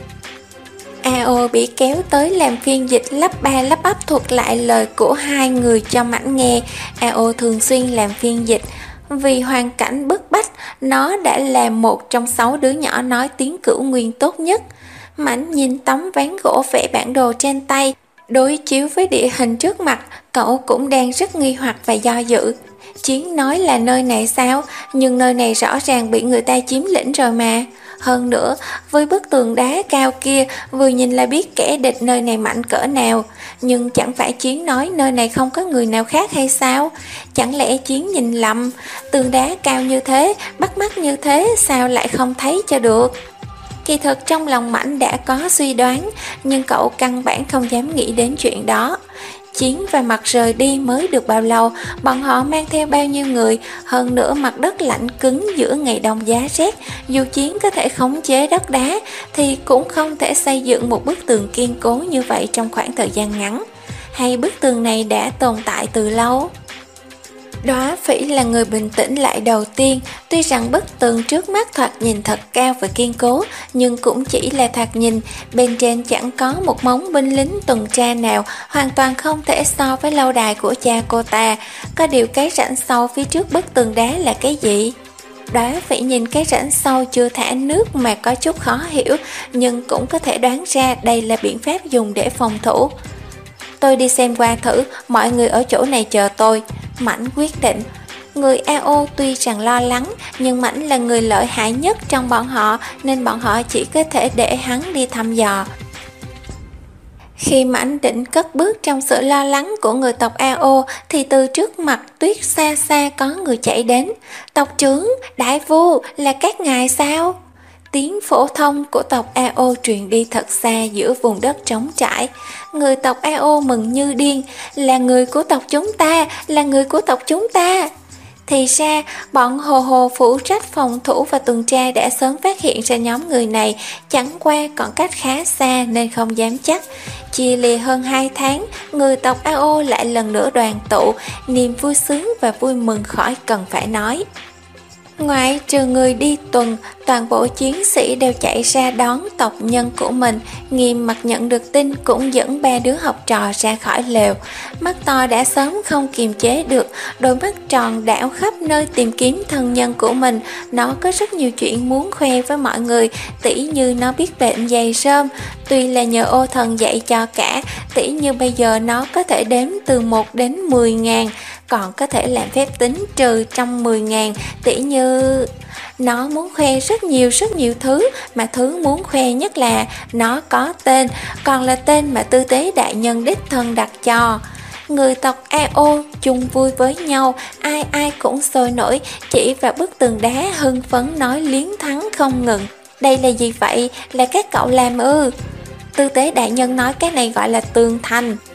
Ao bị kéo tới làm phiên dịch, lắp ba lắp bắp thuật lại lời của hai người cho Mảnh nghe. Ao thường xuyên làm phiên dịch, vì hoàn cảnh bức bách, nó đã là một trong sáu đứa nhỏ nói tiếng Cửu Nguyên tốt nhất. Mảnh nhìn tấm ván gỗ vẽ bản đồ trên tay, đối chiếu với địa hình trước mặt, cậu cũng đang rất nghi hoặc và do dự. Chiến nói là nơi này sao? Nhưng nơi này rõ ràng bị người ta chiếm lĩnh rồi mà. Hơn nữa, với bức tường đá cao kia, vừa nhìn là biết kẻ địch nơi này mạnh cỡ nào. Nhưng chẳng phải Chiến nói nơi này không có người nào khác hay sao? Chẳng lẽ Chiến nhìn lầm? Tường đá cao như thế, bắt mắt như thế, sao lại không thấy cho được? Kỳ thực trong lòng Mảnh đã có suy đoán, nhưng cậu căn bản không dám nghĩ đến chuyện đó. Chiến và Mặt rời đi mới được bao lâu, bọn họ mang theo bao nhiêu người, hơn nữa mặt đất lạnh cứng giữa ngày đông giá rét. Dù Chiến có thể khống chế đất đá, thì cũng không thể xây dựng một bức tường kiên cố như vậy trong khoảng thời gian ngắn. Hay bức tường này đã tồn tại từ lâu? Đóa Phỉ là người bình tĩnh lại đầu tiên. Tuy rằng bức tường trước mắt thoạt nhìn thật cao và kiên cố, nhưng cũng chỉ là thoạt nhìn. Bên trên chẳng có một móng binh lính tuần tra nào, hoàn toàn không thể so với lâu đài của cha cô ta. Có điều cái rãnh sâu phía trước bức tường đá là cái gì? Đóa Phỉ nhìn cái rãnh sâu chưa thả nước mà có chút khó hiểu, nhưng cũng có thể đoán ra đây là biện pháp dùng để phòng thủ. Tôi đi xem qua thử, mọi người ở chỗ này chờ tôi. Mảnh quyết định. Người Ao tuy rằng lo lắng, nhưng Mảnh là người lợi hại nhất trong bọn họ, nên bọn họ chỉ có thể để hắn đi thăm dò. Khi Mảnh định cất bước trong sự lo lắng của người tộc Ao, thì từ trước mặt Tuyết xa xa có người chạy đến. Tộc trưởng, đại vu, là các ngài sao? Tiếng phổ thông của tộc Ao truyền đi thật xa giữa vùng đất trống trải. Người tộc Ao mừng như điên. Là người của tộc chúng ta, là người của tộc chúng ta. Thì ra, bọn Hồ Hồ phụ trách phòng thủ và tuần tra đã sớm phát hiện ra nhóm người này, chẳng qua còn cách khá xa nên không dám chắc. Chia lìa hơn hai tháng, người tộc Ao lại lần nữa đoàn tụ, niềm vui sướng và vui mừng khỏi cần phải nói. Ngoại trừ người đi tuần, toàn bộ chiến sĩ đều chạy ra đón tộc nhân của mình. Nghiêm Mặt nhận được tin cũng dẫn ba đứa học trò ra khỏi lều. Mắt to đã sớm không kiềm chế được, đôi mắt tròn đảo khắp nơi tìm kiếm thân nhân của mình. Nó có rất nhiều chuyện muốn khoe với mọi người, tỉ như nó biết bệnh dày rơm, tuy là nhờ ô thần dạy cho cả, tỉ như bây giờ nó có thể đếm từ một đến mười ngàn, còn có thể làm phép tính trừ trong mười ngàn, tỉ như... Nó muốn khoe rất nhiều rất nhiều thứ, mà thứ muốn khoe nhất là nó có tên, còn là tên mà Tư Tế đại nhân đích thân đặt cho. Người tộc Ao chung vui với nhau, ai ai cũng sôi nổi, chỉ vào bức tường đá hưng phấn nói liến thắng không ngừng. Đây là gì vậy? Là các cậu làm ư? Tư Tế đại nhân nói cái này gọi là tường thành.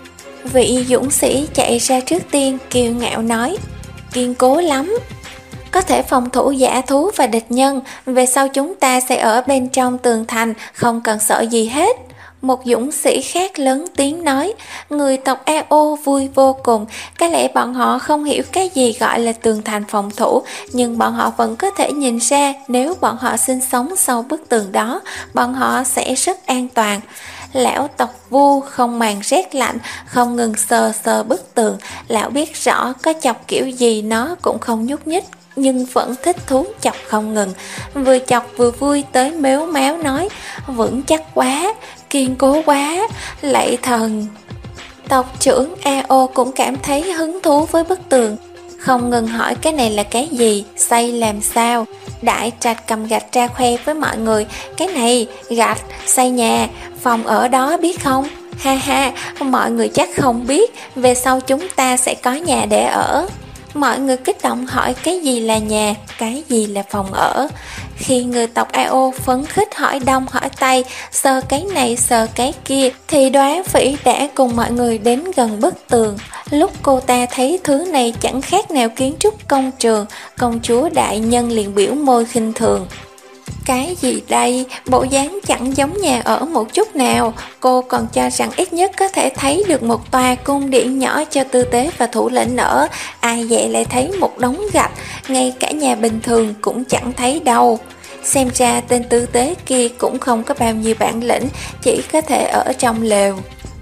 Vị dũng sĩ chạy ra trước tiên kiêu ngạo nói, kiên cố lắm, có thể phòng thủ dã thú và địch nhân, về sau chúng ta sẽ ở bên trong tường thành, không cần sợ gì hết. Một dũng sĩ khác lớn tiếng nói. Người tộc A O vui vô cùng, có lẽ bọn họ không hiểu cái gì gọi là tường thành phòng thủ, nhưng bọn họ vẫn có thể nhìn ra nếu bọn họ sinh sống sau bức tường đó, bọn họ sẽ rất an toàn. Lão tộc Vu không màng rét lạnh, không ngừng sờ sờ bức tường. Lão biết rõ có chọc kiểu gì nó cũng không nhúc nhích, nhưng vẫn thích thú chọc không ngừng. Vừa chọc vừa vui tới mếu máo nói, vững chắc quá, kiên cố quá, lạy thần. Tộc trưởng A O cũng cảm thấy hứng thú với bức tường, không ngừng hỏi cái này là cái gì, xây làm sao. Đại Trạch cầm gạch ra khoe với mọi người, cái này gạch xây nhà, phòng ở đó biết không? Ha ha, mọi người chắc không biết, về sau chúng ta sẽ có nhà để ở. Mọi người kích động hỏi cái gì là nhà, cái gì là phòng ở. Khi người tộc A O phấn khích hỏi đông hỏi tây, sờ cái này sờ cái kia, thì Đóa Phỉ đã cùng mọi người đến gần bức tường. Lúc cô ta thấy thứ này chẳng khác nào kiến trúc công trường, công chúa đại nhân liền biểu môi khinh thường. Cái gì đây, bộ dáng chẳng giống nhà ở một chút nào. Cô còn cho rằng ít nhất có thể thấy được một tòa cung điện nhỏ cho tư tế và thủ lĩnh ở. Ai vậy lại thấy một đống gạch, ngay cả nhà bình thường cũng chẳng thấy đâu. Xem ra tên tư tế kia cũng không có bao nhiêu bản lĩnh, chỉ có thể ở trong lều.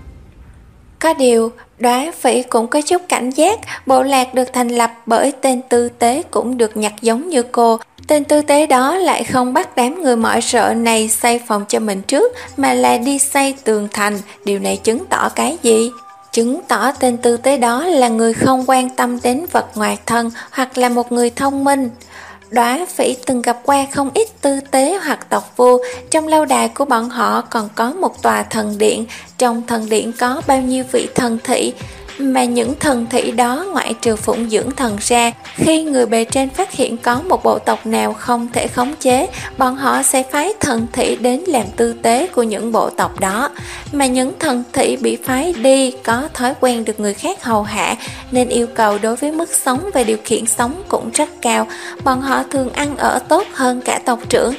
Có điều, Đóa Phỉ cũng có chút cảnh giác, bộ lạc được thành lập bởi tên tư tế cũng được nhặt giống như cô. Tên tư tế đó lại không bắt đám người mọi sợ này xây phòng cho mình trước, mà là đi xây tường thành. Điều này chứng tỏ cái gì? Chứng tỏ tên tư tế đó là người không quan tâm đến vật ngoài thân, hoặc là một người thông minh. Đóa Phỉ từng gặp qua không ít tư tế hoặc tộc vua, trong lâu đài của bọn họ còn có một tòa thần điện, trong thần điện có bao nhiêu vị thần thị, mà những thần thị đó ngoại trừ phụng dưỡng thần ra, khi người bề trên phát hiện có một bộ tộc nào không thể khống chế, bọn họ sẽ phái thần thị đến làm tư tế của những bộ tộc đó. Mà những thần thị bị phái đi có thói quen được người khác hầu hạ, nên yêu cầu đối với mức sống và điều kiện sống cũng rất cao. Bọn họ thường ăn ở tốt hơn cả tộc trưởng.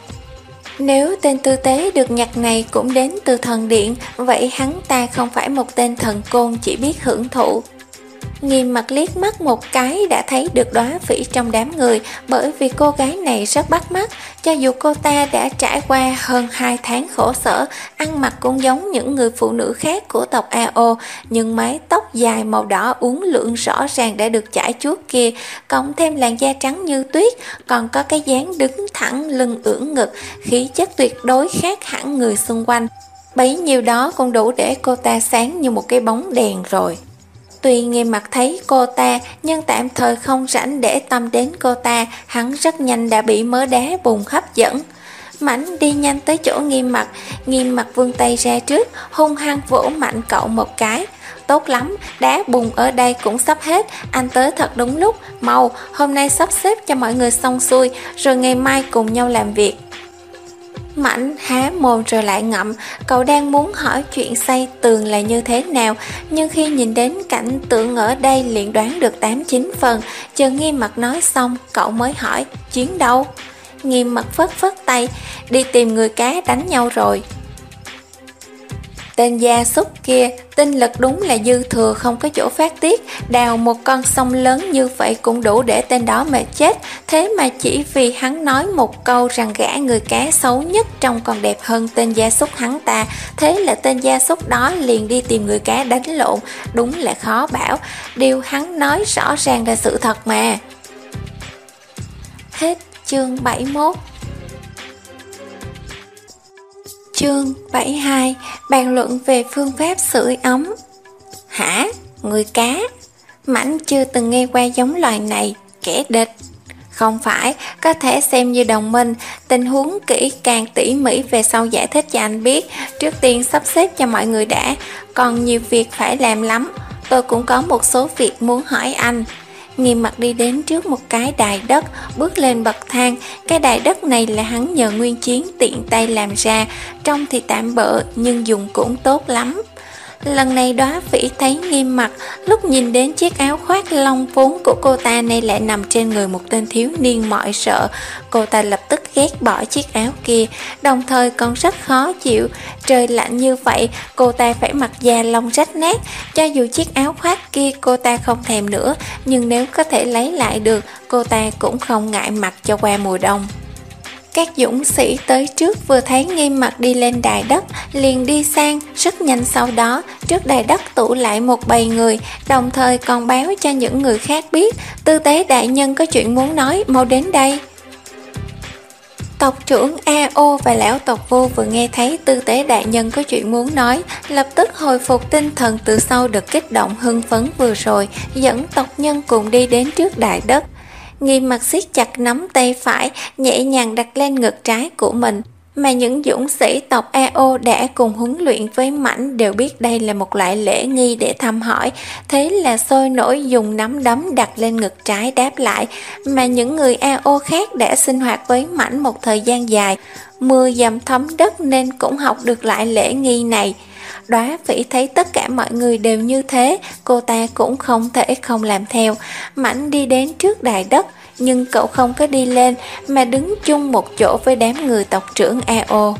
Nếu tên tư tế được nhặt này cũng đến từ thần điện, vậy hắn ta không phải một tên thần côn chỉ biết hưởng thụ. Nghiêm Mặt liếc mắt một cái đã thấy được Đóa Phỉ trong đám người, bởi vì cô gái này rất bắt mắt. Cho dù cô ta đã trải qua hơn hai tháng khổ sở, ăn mặc cũng giống những người phụ nữ khác của tộc A O, nhưng mái tóc dài màu đỏ uốn lượn rõ ràng đã được chải chuốt kia, cộng thêm làn da trắng như tuyết, còn có cái dáng đứng thẳng lưng ưỡn ngực, khí chất tuyệt đối khác hẳn người xung quanh. Bấy nhiêu đó cũng đủ để cô ta sáng như một cái bóng đèn rồi. Tuy Nghiêm Mặt thấy cô ta, nhưng tạm thời không rảnh để tâm đến cô ta, hắn rất nhanh đã bị mớ đá bùn hấp dẫn. Mảnh đi nhanh tới chỗ Nghiêm Mặt, Nghiêm Mặt vươn tay ra trước, hung hăng vỗ mạnh cậu một cái. Tốt lắm, đá bùn ở đây cũng sắp hết, anh tới thật đúng lúc, mau, hôm nay sắp xếp cho mọi người xong xuôi, rồi ngày mai cùng nhau làm việc. Mảnh há mồm rồi lại ngậm, cậu đang muốn hỏi chuyện xây tường là như thế nào, nhưng khi nhìn đến cảnh tượng ở đây liền đoán được tám chín phần. Chờ Nghiêm Mặt nói xong, cậu mới hỏi, chiến đâu? Nghiêm Mặt phất phất tay, đi tìm người cá đánh nhau rồi. Tên gia súc kia, tinh lực đúng là dư thừa không có chỗ phát tiết, đào một con sông lớn như vậy cũng đủ để tên đó mệt chết, thế mà chỉ vì hắn nói một câu rằng gã người cá xấu nhất trông còn đẹp hơn tên gia súc hắn ta, thế là tên gia súc đó liền đi tìm người cá đánh lộn, đúng là khó bảo, điều hắn nói rõ ràng là sự thật mà. Hết chương bảy mươi mốt. Chương bảy mươi hai, bàn luận về phương pháp sưởi ấm. Hả? Người cá? Mảnh chưa từng nghe qua giống loài này, kẻ địch. Không phải, có thể xem như đồng minh, tình huống kỹ càng tỉ mỉ về sau giải thích cho anh biết, trước tiên sắp xếp cho mọi người đã, còn nhiều việc phải làm lắm, tôi cũng có một số việc muốn hỏi anh. Nghiêm Mặt đi đến trước một cái đài đất, bước lên bậc thang. Cái đài đất này là hắn nhờ Nguyên Chiến tiện tay làm ra, trông thì tạm bợ nhưng dùng cũng tốt lắm. Lần này Đóa Phỉ thấy Nghiêm Mặc, lúc nhìn đến chiếc áo khoác lông vốn của cô ta nay lại nằm trên người một tên thiếu niên mọi sợ. Cô ta lập tức ghét bỏ chiếc áo kia, đồng thời còn rất khó chịu. Trời lạnh như vậy, cô ta phải mặc da lông rách nát. Cho dù chiếc áo khoác kia cô ta không thèm nữa, nhưng nếu có thể lấy lại được, cô ta cũng không ngại mặc cho qua mùa đông. Các dũng sĩ tới trước vừa thấy Nghiêm Mặc đi lên đài đất, liền đi sang. Rất nhanh sau đó, trước đài đất tụ lại một bầy người, đồng thời còn báo cho những người khác biết, Tư Tế đại nhân có chuyện muốn nói, mau đến đây. Tộc trưởng a ô và lão tộc Vô vừa nghe thấy Tư Tế đại nhân có chuyện muốn nói, lập tức hồi phục tinh thần từ sau đợt kích động hưng phấn vừa rồi, dẫn tộc nhân cùng đi đến trước đài đất. Nghiêm Mặc siết chặt nắm tay phải, nhẹ nhàng đặt lên ngực trái của mình, mà những dũng sĩ tộc a ô đã cùng huấn luyện với Mãnh đều biết đây là một loại lễ nghi để thăm hỏi, thế là sôi nổi dùng nắm đấm đặt lên ngực trái đáp lại. Mà những người a ô khác đã sinh hoạt với Mãnh một thời gian dài, mưa dầm thấm đất nên cũng học được lại lễ nghi này. Đóa Phỉ thấy tất cả mọi người đều như thế, cô ta cũng không thể không làm theo. Mãnh đi đến trước đài đất, nhưng cậu không có đi lên mà đứng chung một chỗ với đám người tộc trưởng a ô.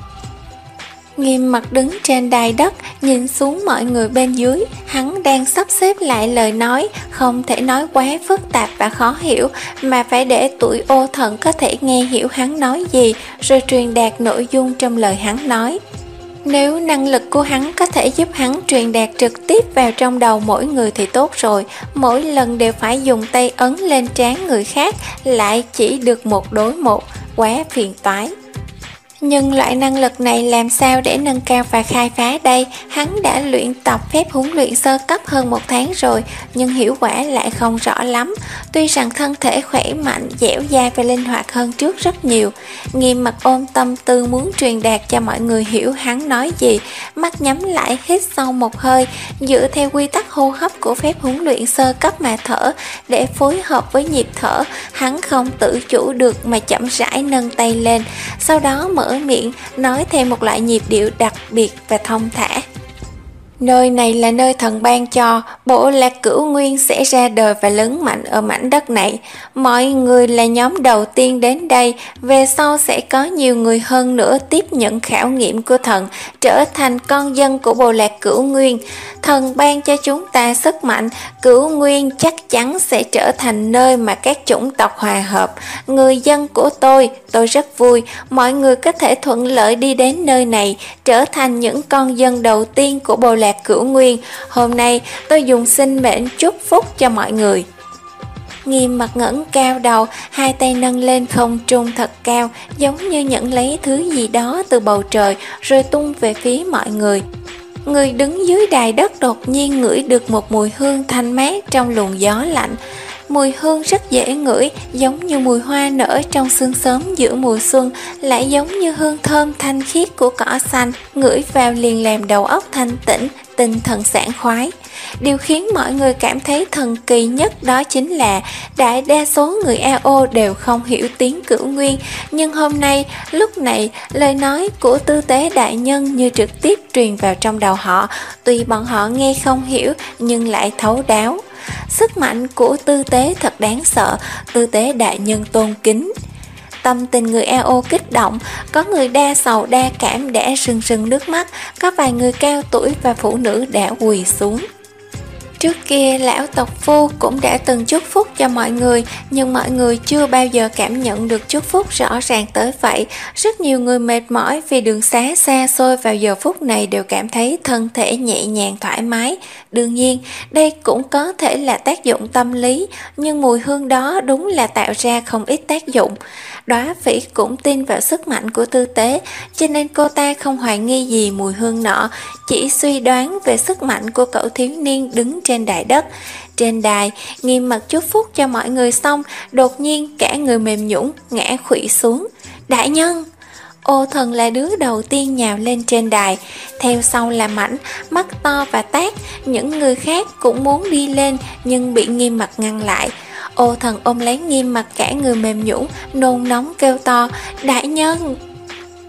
Nghiêm Mặc đứng trên đài đất, nhìn xuống mọi người bên dưới. Hắn đang sắp xếp lại lời nói, không thể nói quá phức tạp và khó hiểu, mà phải để tuổi Ô Thần có thể nghe hiểu hắn nói gì, rồi truyền đạt nội dung trong lời hắn nói. Nếu năng lực của hắn có thể giúp hắn truyền đạt trực tiếp vào trong đầu mỗi người thì tốt rồi. Mỗi lần đều phải dùng tay ấn lên trán người khác, lại chỉ được một đối một, quá phiền toái. Nhưng loại năng lực này làm sao để nâng cao và khai phá đây? Hắn đã luyện tập phép huấn luyện sơ cấp hơn một tháng rồi, nhưng hiệu quả lại không rõ lắm. Tuy rằng thân thể khỏe mạnh, dẻo dai và linh hoạt hơn trước rất nhiều. Nghiêm Mặc ôm tâm tư muốn truyền đạt cho mọi người hiểu hắn nói gì, mắt nhắm lại hít sâu một hơi, dựa theo quy tắc hô hấp của phép huấn luyện sơ cấp mà thở. Để phối hợp với nhịp thở, hắn không tự chủ được mà chậm rãi nâng tay lên, sau đó mở miệng nói thêm một loại nhịp điệu đặc biệt và thông thả. Nơi này là nơi thần ban cho, bộ lạc Cửu Nguyên sẽ ra đời và lớn mạnh ở mảnh đất này. Mọi người là nhóm đầu tiên đến đây, về sau sẽ có nhiều người hơn nữa tiếp nhận khảo nghiệm của thần, trở thành con dân của bộ lạc Cửu Nguyên. Thần ban cho chúng ta sức mạnh, Cửu Nguyên chắc chắn sẽ trở thành nơi mà các chủng tộc hòa hợp. Người dân của tôi, tôi rất vui, mọi người có thể thuận lợi đi đến nơi này, trở thành những con dân đầu tiên của bộ lạc Cửu Nguyên. Hôm nay tôi dùng sinh mệnh chúc phúc cho mọi người. Nghiêm Mặc ngẩng cao đầu, hai tay nâng lên không trung thật cao, giống như nhận lấy thứ gì đó từ bầu trời rồi tung về phía mọi người. Người đứng dưới đài đất đột nhiên ngửi được một mùi hương thanh mát trong luồng gió lạnh. Mùi hương rất dễ ngửi, giống như mùi hoa nở trong sương sớm giữa mùa xuân, lại giống như hương thơm thanh khiết của cỏ xanh, ngửi vào liền làm đầu óc thanh tĩnh, tinh thần sảng khoái. Điều khiến mọi người cảm thấy thần kỳ nhất đó chính là đại đa số người a ô đều không hiểu tiếng Cửu Nguyên, nhưng hôm nay, lúc này, lời nói của Tư Tế đại nhân như trực tiếp truyền vào trong đầu họ, tuy bọn họ nghe không hiểu nhưng lại thấu đáo. Sức mạnh của Tư Tế thật đáng sợ, Tư Tế đại nhân tôn kính. Tâm tình người a ô kích động, có người đa sầu đa cảm đã rưng rưng nước mắt, có vài người cao tuổi và phụ nữ đã quỳ xuống. Trước kia lão tộc Phu cũng đã từng chúc phúc cho mọi người, nhưng mọi người chưa bao giờ cảm nhận được chúc phúc rõ ràng tới vậy. Rất nhiều người mệt mỏi vì đường xá xa xôi vào giờ phút này đều cảm thấy thân thể nhẹ nhàng thoải mái. Đương nhiên, đây cũng có thể là tác dụng tâm lý, nhưng mùi hương đó đúng là tạo ra không ít tác dụng. Đóa Phỉ cũng tin vào sức mạnh của Tư Tế, cho nên cô ta không hoài nghi gì mùi hương nọ, chỉ suy đoán về sức mạnh của cậu thiếu niên đứng trên đài đất. Trên đài, Nghiêm Mặc chúc phúc cho mọi người xong, đột nhiên cả người mềm nhũn ngã khuỵu xuống. Đại nhân! Ô Thần là đứa đầu tiên nhào lên trên đài, theo sau là Mãnh, Mắt To và Tác. Những người khác cũng muốn đi lên nhưng bị Nghiêm Mặc ngăn lại. Ô Thần ôm lấy Nghiêm Mặc cả người mềm nhũn, nôn nóng kêu to, đại nhân!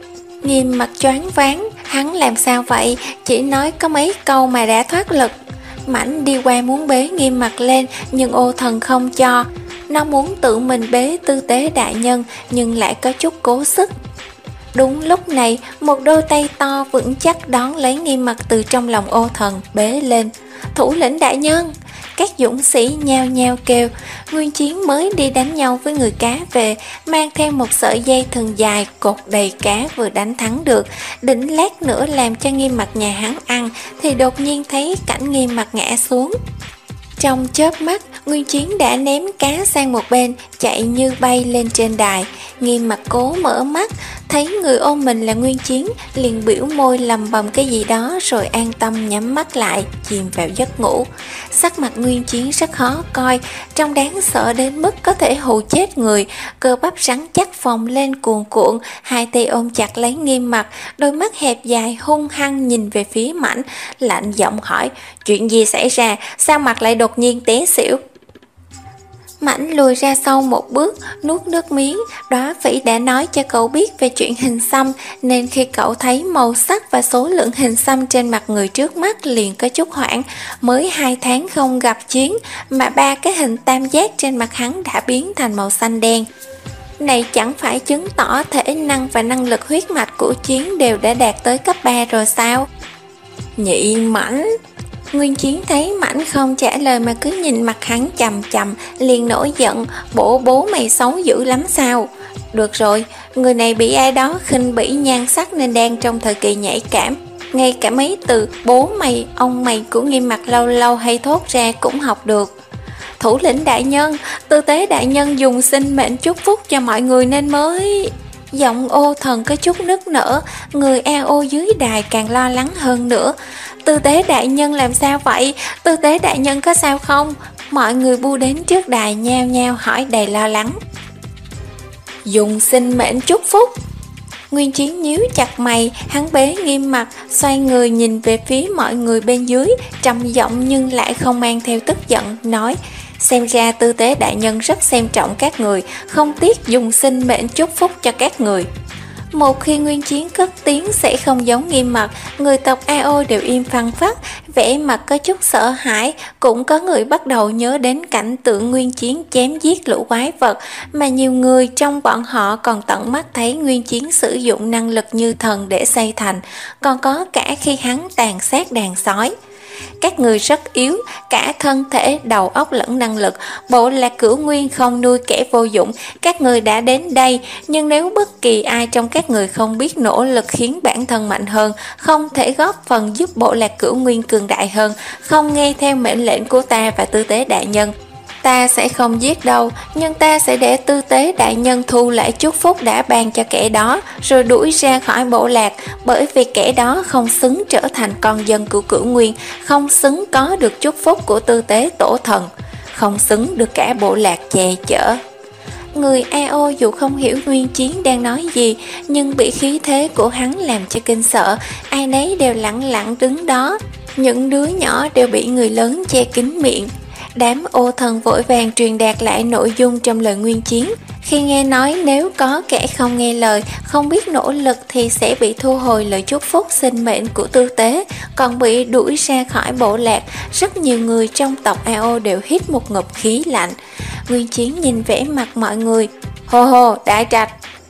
Nghiêm Mặt choáng váng, hắn làm sao vậy, chỉ nói có mấy câu mà đã thoát lực. Mãnh đi qua muốn bế Nghiêm Mặt lên, nhưng Ô Thần không cho. Nó muốn tự mình bế Tư Tế đại nhân, nhưng lại có chút cố sức. Đúng lúc này, một đôi tay to vững chắc đón lấy Nghiêm Mặt từ trong lòng Ô Thần, bế lên. Thủ lĩnh đại nhân! Các dũng sĩ nhao nhao kêu. Nguyên Chiến mới đi đánh nhau với người cá về, mang theo một sợi dây thừng dài cột đầy cá vừa đánh thắng được, định lát nữa làm cho Nghiêm Mặt nhà hắn ăn, thì đột nhiên thấy cảnh Nghiêm Mặt ngã xuống. Trong chớp mắt, Nguyên Chiến đã ném cá sang một bên, chạy như bay lên trên đài. Nghiêm Mặt cố mở mắt, thấy người ôm mình là Nguyên Chiến, liền biểu môi lầm bầm cái gì đó rồi an tâm nhắm mắt lại, chìm vào giấc ngủ. Sắc mặt Nguyên Chiến rất khó coi, trông đáng sợ đến mức có thể hù chết người, cơ bắp rắn chắc phồng lên cuồn cuộn, hai tay ôm chặt lấy Nghiêm Mặt, đôi mắt hẹp dài hung hăng nhìn về phía Mãnh, lạnh giọng hỏi: chuyện gì xảy ra, sao Mặt lại đột nhiên té xỉu? Mãnh lùi ra sau một bước, nuốt nước miếng. Đóa Phỉ đã nói cho cậu biết về chuyện hình xăm, nên khi cậu thấy màu sắc và số lượng hình xăm trên mặt người trước mắt liền có chút hoảng. Mới hai tháng không gặp Chiến mà ba cái hình tam giác trên mặt hắn đã biến thành màu xanh đen. Này chẳng phải chứng tỏ thể năng và năng lực huyết mạch của Chiến đều đã đạt tới cấp ba rồi sao? Nhị Mãnh! Nguyên Chiến thấy Mãnh không trả lời mà cứ nhìn mặt hắn chằm chằm, liền nổi giận: bộ bố mày xấu dữ lắm sao? Được rồi, người này bị ai đó khinh bỉ nhan sắc nên đang trong thời kỳ nhạy cảm. Ngay cả mấy từ bố mày, ông mày của Nghiêm Mặt lâu lâu hay thốt ra cũng học được. Thủ lĩnh đại nhân, Tư Tế đại nhân dùng sinh mệnh chúc phúc cho mọi người nên mới... Giọng Ô Thần có chút nức nở, người a o dưới đài càng lo lắng hơn nữa. Tư Tế đại nhân làm sao vậy? Tư Tế đại nhân có sao không? Mọi người bu đến trước đài nhao nhao hỏi đầy lo lắng. Dùng sinh mệnh chúc phúc. Nguyên Chiến nhíu chặt mày, hắn bế Nghiêm Mặt, xoay người nhìn về phía mọi người bên dưới, trầm giọng nhưng lại không mang theo tức giận, nói: xem ra Tư Tế đại nhân rất xem trọng các người, không tiếc dùng sinh mệnh chúc phúc cho các người. Một khi Nguyên Chiến cất tiếng sẽ không giống Nghiêm Mặt, người tộc a o đều im phăng phắc, vẻ mặt có chút sợ hãi. Cũng có người bắt đầu nhớ đến cảnh tượng Nguyên Chiến chém giết lũ quái vật, mà nhiều người trong bọn họ còn tận mắt thấy Nguyên Chiến sử dụng năng lực như thần để xây thành, còn có cả khi hắn tàn sát đàn sói. Các người rất yếu, cả thân thể, đầu óc lẫn năng lực. Bộ Lạc Cửu Nguyên không nuôi kẻ vô dụng. Các người đã đến đây, nhưng nếu bất kỳ ai trong các người không biết nỗ lực khiến bản thân mạnh hơn, không thể góp phần giúp Bộ Lạc Cửu Nguyên cường đại hơn, không nghe theo mệnh lệnh của ta và Tư Tế đại nhân, ta sẽ không giết đâu, nhưng ta sẽ để Tư Tế đại nhân thu lại chúc phúc đã ban cho kẻ đó, rồi đuổi ra khỏi bộ lạc, bởi vì kẻ đó không xứng trở thành con dân của Cửu Nguyên, không xứng có được chúc phúc của Tư Tế tổ thần, không xứng được cả bộ lạc che chở. Người a o dù không hiểu Nguyên Chiến đang nói gì, nhưng bị khí thế của hắn làm cho kinh sợ, ai nấy đều lặng lặng đứng đó, những đứa nhỏ đều bị người lớn che kín miệng. Đám ô thần vội vàng truyền đạt lại nội dung trong lời Nguyên Chiến. Khi nghe nói nếu có kẻ không nghe lời, không biết nỗ lực thì sẽ bị thu hồi lời chúc phúc sinh mệnh của Tư Tế, còn bị đuổi ra khỏi bộ lạc, rất nhiều người trong tộc a o đều hít một ngụm khí lạnh. Nguyên Chiến nhìn vẻ mặt mọi người. Hồ hồ, Đại Trạch.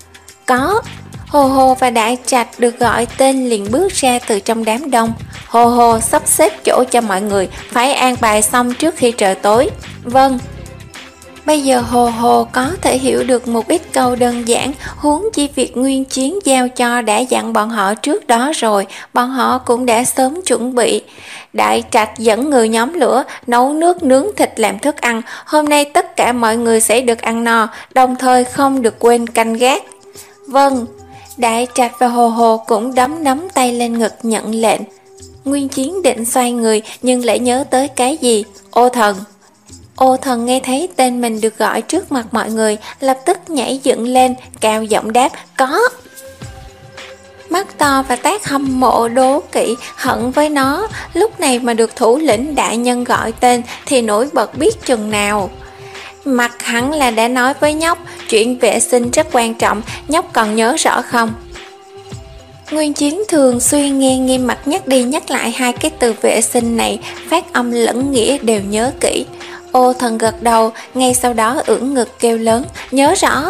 Có. Hồ hồ và Đại Trạch được gọi tên liền bước ra từ trong đám đông. Hồ hồ sắp xếp chỗ cho mọi người, phải an bài xong trước khi trời tối. Vâng. Bây giờ Hồ Hồ có thể hiểu được một ít câu đơn giản, huống chi việc Nguyên Chiến giao cho đã dặn bọn họ trước đó rồi, bọn họ cũng đã sớm chuẩn bị. Đại Trạch dẫn người nhóm lửa, nấu nước nướng thịt làm thức ăn, hôm nay tất cả mọi người sẽ được ăn no, đồng thời không được quên canh gác. Vâng. Đại Trạch và Hồ Hồ cũng đấm nắm tay lên ngực nhận lệnh. Nguyên Chiến định xoay người nhưng lại nhớ tới cái gì. Ô Thần. Ô Thần nghe thấy tên mình được gọi trước mặt mọi người, lập tức nhảy dựng lên, cao giọng đáp. Có. Mắt to và tác hâm mộ đố kỵ hận với nó, lúc này mà được thủ lĩnh đại nhân gọi tên thì nổi bật biết chừng nào. Mặt hẳn là đã nói với nhóc, chuyện vệ sinh rất quan trọng, nhóc còn nhớ rõ không? Nguyên Chiến thường xuyên nghe Nghiêm Mặc nhắc đi nhắc lại hai cái từ vệ sinh này, phát âm lẫn nghĩa đều nhớ kỹ. Ô Thần gật đầu, ngay sau đó ưỡn ngực kêu lớn, nhớ rõ.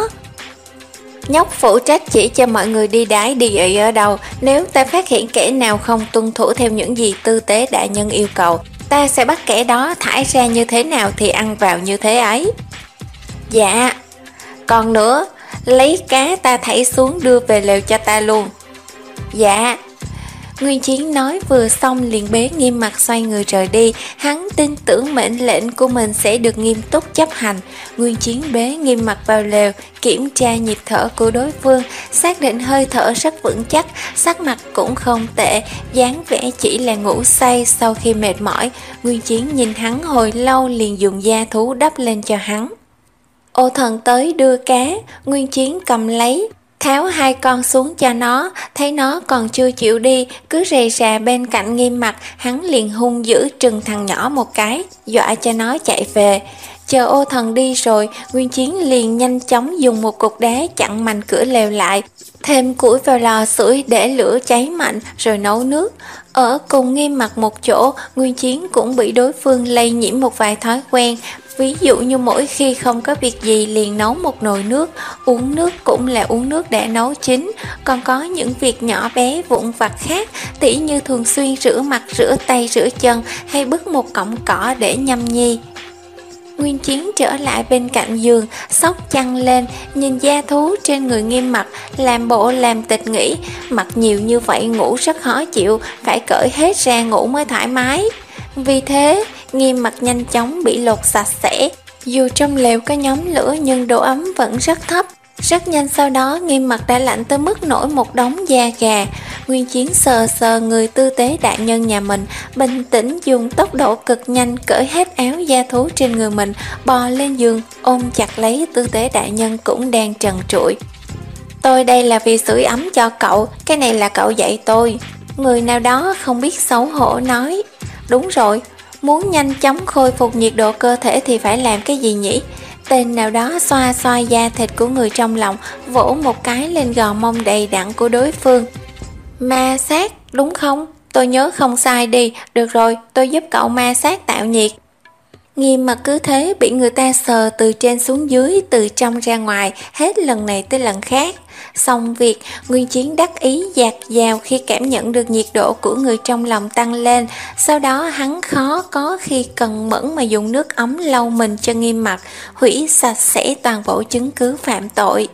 Nhóc phụ trách chỉ cho mọi người đi đái đi ị ở đâu, nếu ta phát hiện kẻ nào không tuân thủ theo những gì tư tế đại nhân yêu cầu, ta sẽ bắt kẻ đó thải ra như thế nào thì ăn vào như thế ấy. Dạ. Còn nữa, lấy cá ta thảy xuống đưa về lều cho ta luôn. Dạ. Nguyên Chiến nói vừa xong liền bế Nghiêm Mặc xoay người rời đi, hắn tin tưởng mệnh lệnh của mình sẽ được nghiêm túc chấp hành. Nguyên Chiến bế Nghiêm Mặc vào lều, kiểm tra nhịp thở của đối phương, xác định hơi thở rất vững chắc, sắc mặt cũng không tệ, dáng vẻ chỉ là ngủ say sau khi mệt mỏi. Nguyên Chiến nhìn hắn hồi lâu liền dùng da thú đắp lên cho hắn. Ô Thần tới đưa cá, Nguyên Chiến cầm lấy, tháo hai con xuống cho nó, thấy nó còn chưa chịu đi, cứ rề rà bên cạnh Nghiêm Mặc, hắn liền hung dữ trừng thằng nhỏ một cái, dọa cho nó chạy về. Chờ Ô Thần đi rồi, Nguyên Chiến liền nhanh chóng dùng một cục đá chặn mành cửa lều lại, thêm củi vào lò sưởi để lửa cháy mạnh rồi nấu nước. Ở cùng Nghiêm Mặc một chỗ, Nguyên Chiến cũng bị đối phương lây nhiễm một vài thói quen. Ví dụ như mỗi khi không có việc gì liền nấu một nồi nước, uống nước cũng là uống nước đã nấu chín, còn có những việc nhỏ bé vụn vặt khác, tỉ như thường xuyên rửa mặt, rửa tay, rửa chân hay bứt một cọng cỏ để nhâm nhi. Nguyên Chiến trở lại bên cạnh giường, xốc chăn lên, nhìn da thú trên người Nghiêm Mặc, làm bộ làm tịch nghĩ, mặc nhiều như vậy ngủ rất khó chịu, phải cởi hết ra ngủ mới thoải mái. Vì thế, Nghiêm Mặc nhanh chóng bị lột sạch sẽ, dù trong lều có nhóm lửa nhưng độ ấm vẫn rất thấp. Rất nhanh sau đó, Nghiêm Mặc đã lạnh tới mức nổi một đống da gà. Nguyên Chiến sờ sờ người tư tế đại nhân nhà mình, bình tĩnh dùng tốc độ cực nhanh cởi hết áo da thú trên người mình, bò lên giường, ôm chặt lấy tư tế đại nhân cũng đang trần trụi. Tôi đây là vì sưởi ấm cho cậu, cái này là cậu dạy tôi. Người nào đó không biết xấu hổ nói. Đúng rồi, muốn nhanh chóng khôi phục nhiệt độ cơ thể thì phải làm cái gì nhỉ? Tên nào đó xoa xoa da thịt của người trong lòng, vỗ một cái lên gò mông đầy đặn của đối phương. Ma sát, đúng không? Tôi nhớ không sai đi, được rồi, tôi giúp cậu ma sát tạo nhiệt. Nghiêm Mặc cứ thế bị người ta sờ từ trên xuống dưới, từ trong ra ngoài, hết lần này tới lần khác. Xong việc, Nguyên Chiến đắc ý dạt dào khi cảm nhận được nhiệt độ của người trong lòng tăng lên. Sau đó hắn khó có khi cần mẫn mà dùng nước ấm lau mình cho Nghiêm Mặc, hủy sạch sẽ toàn bộ chứng cứ phạm tội.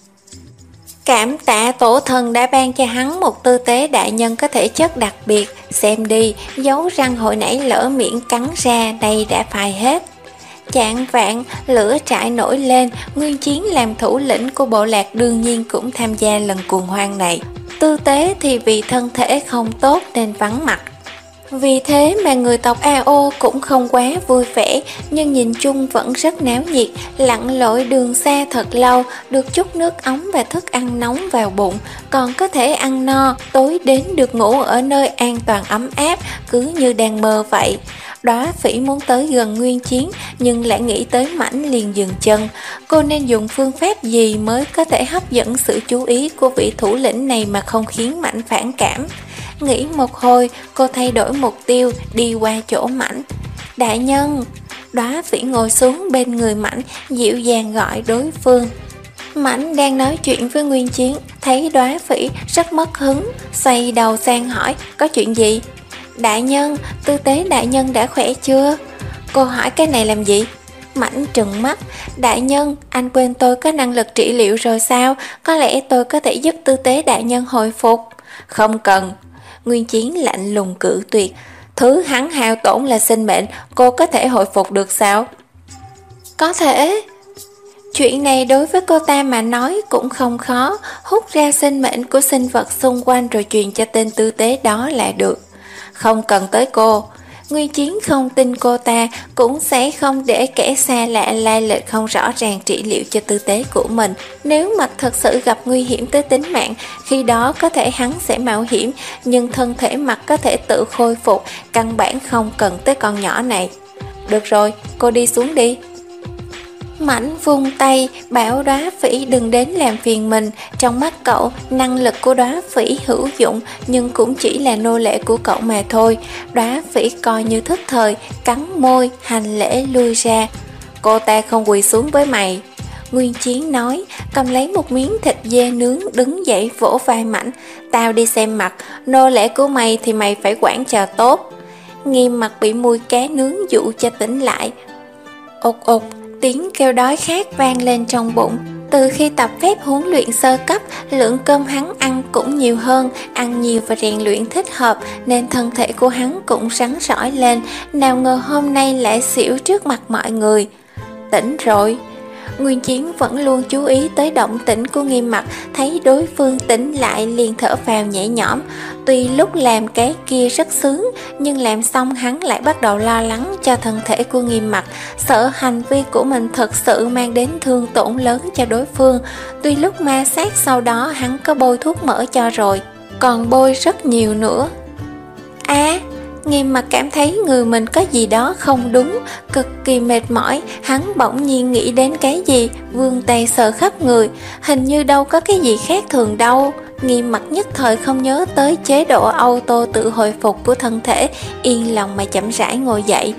Cảm tạ tổ thần đã ban cho hắn một tư tế đại nhân có thể chất đặc biệt. Xem đi, dấu răng hồi nãy lỡ miệng cắn ra, đây đã phai hết. Chạng vạn, lửa trại nổi lên, Nguyên Chiến làm thủ lĩnh của bộ lạc đương nhiên cũng tham gia lần cuồng hoan này. Tư tế thì vì thân thể không tốt nên vắng mặt. Vì thế mà người tộc a o cũng không quá vui vẻ, nhưng nhìn chung vẫn rất náo nhiệt, lặn lội đường xa thật lâu, được chút nước ấm và thức ăn nóng vào bụng, còn có thể ăn no, tối đến được ngủ ở nơi an toàn ấm áp, cứ như đang mơ vậy. Đóa Phỉ muốn tới gần Nguyên Chiến, nhưng lại nghĩ tới Mãnh liền dừng chân. Cô nên dùng phương pháp gì mới có thể hấp dẫn sự chú ý của vị thủ lĩnh này mà không khiến Mãnh phản cảm? Nghĩ một hồi, cô thay đổi mục tiêu, đi qua chỗ Mãnh. Đại nhân! Đóa Phỉ ngồi xuống bên người Mãnh, dịu dàng gọi đối phương. Mãnh đang nói chuyện với Nguyên Chiến, thấy Đóa Phỉ rất mất hứng, xoay đầu sang hỏi, có chuyện gì? Đại nhân, tư tế đại nhân đã khỏe chưa? Cô hỏi cái này làm gì? Mãnh trừng mắt, đại nhân, anh quên tôi có năng lực trị liệu rồi sao? Có lẽ tôi có thể giúp tư tế đại nhân hồi phục. Không cần. Nguyên Chiến lạnh lùng cự tuyệt. Thứ hắn hao tổn là sinh mệnh, cô có thể hồi phục được sao? Có thể. Chuyện này đối với cô ta mà nói cũng không khó, hút ra sinh mệnh của sinh vật xung quanh rồi truyền cho tên tư tế đó là được. Không cần tới cô. Nguyên Chiến không tin cô ta, cũng sẽ không để kẻ xa lạ lai lịch không rõ ràng trị liệu cho tư tế của mình. Nếu Mặt thật sự gặp nguy hiểm tới tính mạng, khi đó có thể hắn sẽ mạo hiểm, nhưng thân thể Mặt có thể tự khôi phục, căn bản không cần tới con nhỏ này. Được rồi, cô đi xuống đi. Mãnh vung tay bảo Đóa Phỉ đừng đến làm phiền mình. Trong mắt cậu, năng lực của Đóa Phỉ hữu dụng, nhưng cũng chỉ là nô lệ của cậu mà thôi. Đóa Phỉ coi như thức thời, cắn môi, hành lễ lui ra. Cô ta không quỳ xuống với mày, Nguyên Chiến nói, cầm lấy một miếng thịt dê nướng đứng dậy vỗ vai Mãnh. Tao đi xem mặt, nô lệ của mày thì mày phải quản cho tốt. Nghiêm Mặt bị mùi cá nướng dụ cho tỉnh lại. Ục ục, tiếng kêu đói khát vang lên trong bụng. Từ khi tập phép huấn luyện sơ cấp, lượng cơm hắn ăn cũng nhiều hơn, ăn nhiều và rèn luyện thích hợp nên thân thể của hắn cũng rắn rỏi lên. Nào ngờ hôm nay lại xỉu trước mặt mọi người. Tỉnh rồi. Nguyên Chiến vẫn luôn chú ý tới động tĩnh của Nghiêm Mặt, thấy đối phương tỉnh lại liền thở phào nhẹ nhõm. Tuy lúc làm cái kia rất sướng, nhưng làm xong hắn lại bắt đầu lo lắng cho thân thể của Nghiêm Mặt, sợ hành vi của mình thật sự mang đến thương tổn lớn cho đối phương. Tuy lúc ma sát sau đó hắn có bôi thuốc mỡ cho rồi, còn bôi rất nhiều nữa. À, Nghiêm Mặt cảm thấy người mình có gì đó không đúng, cực kỳ mệt mỏi. Hắn bỗng nhiên nghĩ đến cái gì, vươn tay sờ khắp người, hình như đâu có cái gì khác thường đâu. Nghiêm Mặt nhất thời không nhớ tới chế độ auto tự hồi phục của thân thể, yên lòng mà chậm rãi ngồi dậy.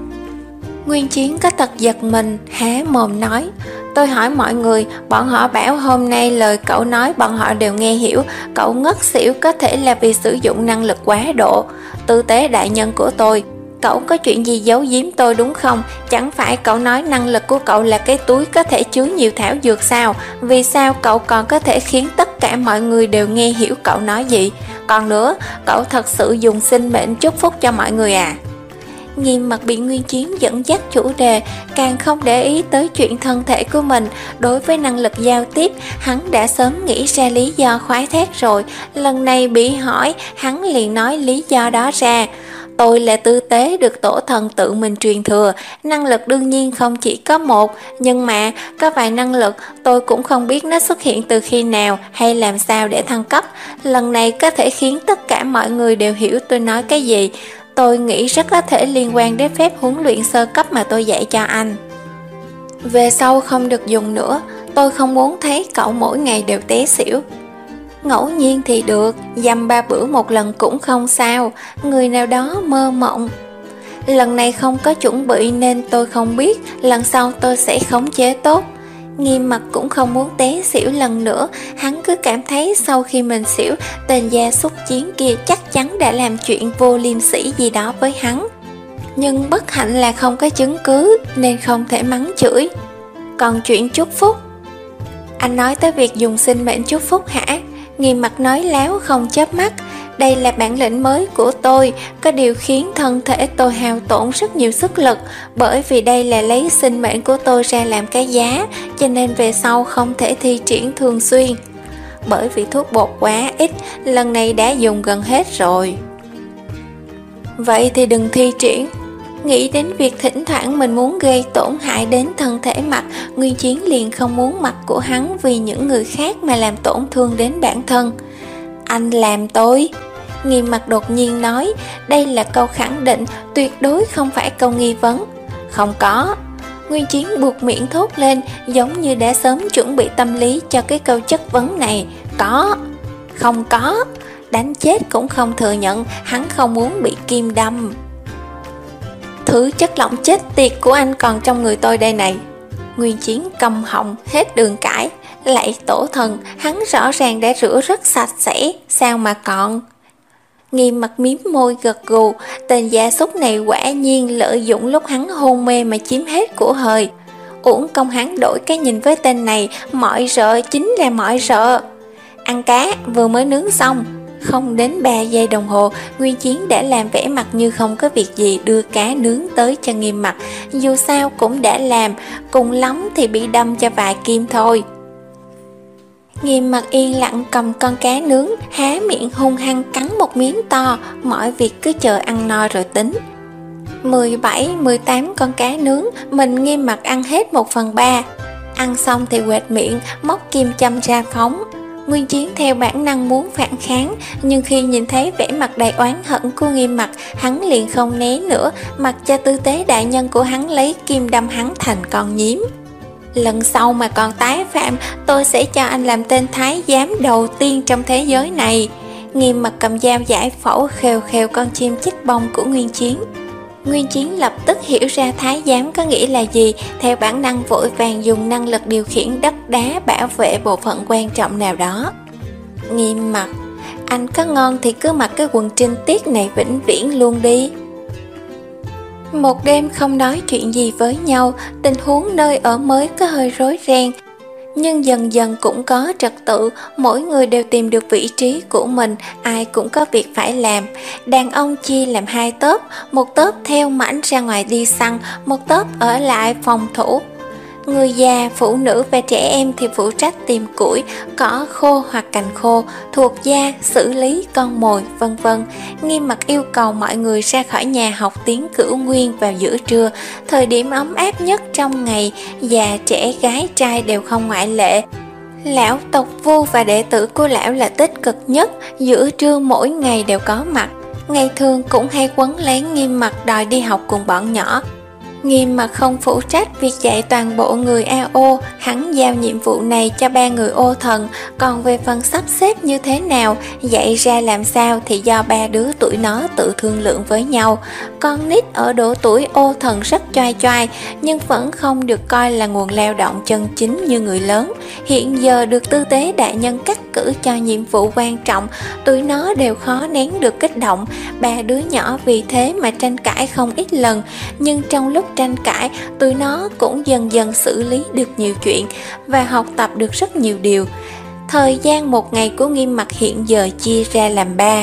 Nguyên Chiến có tật giật mình, há mồm nói, tôi hỏi mọi người, bọn họ bảo hôm nay lời cậu nói bọn họ đều nghe hiểu. Cậu ngất xỉu có thể là vì sử dụng năng lực quá độ. Tư tế đại nhân của tôi, cậu có chuyện gì giấu giếm tôi đúng không? Chẳng phải cậu nói năng lực của cậu là cái túi có thể chứa nhiều thảo dược sao? Vì sao cậu còn có thể khiến tất cả mọi người đều nghe hiểu cậu nói gì? Còn nữa, cậu thật sự dùng sinh mệnh chúc phúc cho mọi người à? Nghiêm Mặt bị Nguyên Chiến dẫn dắt chủ đề, càng không để ý tới chuyện thân thể của mình. Đối với năng lực giao tiếp, hắn đã sớm nghĩ ra lý do khoái thác rồi. Lần này bị hỏi, hắn liền nói lý do đó ra. Tôi là tư tế được tổ thần tự mình truyền thừa, năng lực đương nhiên không chỉ có một, nhưng mà có vài năng lực tôi cũng không biết nó xuất hiện từ khi nào hay làm sao để thăng cấp. Lần này có thể khiến tất cả mọi người đều hiểu tôi nói cái gì. Tôi nghĩ rất có thể liên quan đến phép huấn luyện sơ cấp mà tôi dạy cho anh. Về sau không được dùng nữa, tôi không muốn thấy cậu mỗi ngày đều té xỉu. Ngẫu nhiên thì được, dăm ba bữa một lần cũng không sao, người nào đó mơ mộng. Lần này không có chuẩn bị nên tôi không biết, lần sau tôi sẽ khống chế tốt. Nghiêm Mặt cũng không muốn té xỉu lần nữa, hắn cứ cảm thấy sau khi mình xỉu, tên gia súc chiến kia chắc chắn đã làm chuyện vô liêm sỉ gì đó với hắn. Nhưng bất hạnh là không có chứng cứ nên không thể mắng chửi. Còn chuyện chúc phúc, anh nói tới việc dùng sinh mệnh chúc phúc hả? Nghiêm Mặt nói láo không chớp mắt. Đây là bản lĩnh mới của tôi, có điều khiến thân thể tôi hao tổn rất nhiều sức lực. Bởi vì đây là lấy sinh mệnh của tôi ra làm cái giá, cho nên về sau không thể thi triển thường xuyên. Bởi vì thuốc bột quá ít, lần này đã dùng gần hết rồi. Vậy thì đừng thi triển. Nghĩ đến việc thỉnh thoảng mình muốn gây tổn hại đến thân thể Mặt, Nguyên Chiến liền không muốn mặt của hắn vì những người khác mà làm tổn thương đến bản thân. Anh làm tôi. Nghiêm Mặt đột nhiên nói, đây là câu khẳng định, tuyệt đối không phải câu nghi vấn. Không có. Nguyên Chiến buộc miệng thốt lên, giống như đã sớm chuẩn bị tâm lý cho cái câu chất vấn này. Có. Không có. Đánh chết cũng không thừa nhận, hắn không muốn bị kim đâm. Thứ chất lỏng chết tiệt của anh còn trong người tôi đây này. Nguyên Chiến câm họng, hết đường cãi. Lạy tổ thần, hắn rõ ràng đã rửa rất sạch sẽ, sao mà còn? Nghiêm Mặt miếm môi gật gù, tên gia súc này quả nhiên lợi dụng lúc hắn hôn mê mà chiếm hết của hời. Uổng công hắn đổi cái nhìn với tên này, mọi rợ chính là mọi rợ. Ăn cá vừa mới nướng xong, không đến ba giây đồng hồ, Nguyên Chiến đã làm vẻ mặt như không có việc gì đưa cá nướng tới cho Nghiêm Mặt. Dù sao cũng đã làm, cùng lắm thì bị đâm cho vài kim thôi. Nghiêm Mặt yên lặng cầm con cá nướng, há miệng hung hăng cắn một miếng to, mọi việc cứ chờ ăn no rồi tính. mười bảy, mười tám con cá nướng, mình Nghiêm Mặt ăn hết một phần ba. Ăn xong thì quệt miệng, móc kim châm ra phóng. Nguyên Chiến theo bản năng muốn phản kháng, nhưng khi nhìn thấy vẻ mặt đầy oán hận của Nghiêm Mặt, hắn liền không né nữa, mặc cho tư tế đại nhân của hắn lấy kim đâm hắn thành con nhím. Lần sau mà còn tái phạm, tôi sẽ cho anh làm tên thái giám đầu tiên trong thế giới này. Nghiêm mặt cầm dao giải phẫu khều khều con chim chích bông của Nguyên Chiến. Nguyên Chiến lập tức hiểu ra thái giám có nghĩa là gì, theo bản năng vội vàng dùng năng lực điều khiển đất đá bảo vệ bộ phận quan trọng nào đó. Nghiêm mặt, anh có ngon thì cứ mặc cái quần trinh tiết này vĩnh viễn luôn đi. Một đêm không nói chuyện gì với nhau, tình huống nơi ở mới có hơi rối ren, nhưng dần dần cũng có trật tự, mỗi người đều tìm được vị trí của mình, ai cũng có việc phải làm. Đàn ông chia làm hai tốp, một tốp theo mảnh ra ngoài đi săn, một tốp ở lại phòng thủ. Người già, phụ nữ và trẻ em thì phụ trách tìm củi, cỏ khô hoặc cành khô, thuộc da, xử lý con mồi, vân vân. Nghiêm mặt yêu cầu mọi người ra khỏi nhà học tiếng Cửu Nguyên vào giữa trưa, thời điểm ấm áp nhất trong ngày, già, trẻ, gái, trai đều không ngoại lệ. Lão tộc Vu và đệ tử của lão là tích cực nhất, giữa trưa mỗi ngày đều có mặt. Ngày thường cũng hay quấn lén Nghiêm mặt đòi đi học cùng bọn nhỏ. Nghiêm mặt không phụ trách việc dạy toàn bộ người a o, hắn giao nhiệm vụ này cho ba người ô thần, còn về phần sắp xếp như thế nào, dạy ra làm sao thì do ba đứa tuổi nó tự thương lượng với nhau. Con nít ở độ tuổi ô thần rất choai choai, nhưng vẫn không được coi là nguồn lao động chân chính như người lớn. Hiện giờ được tư tế đại nhân cắt cử cho nhiệm vụ quan trọng, tụi nó đều khó nén được kích động, ba đứa nhỏ vì thế mà tranh cãi không ít lần, nhưng trong lúc tranh cãi, tụi nó cũng dần dần xử lý được nhiều chuyện và học tập được rất nhiều điều. Thời gian một ngày của Nghiêm mặt hiện giờ chia ra làm ba.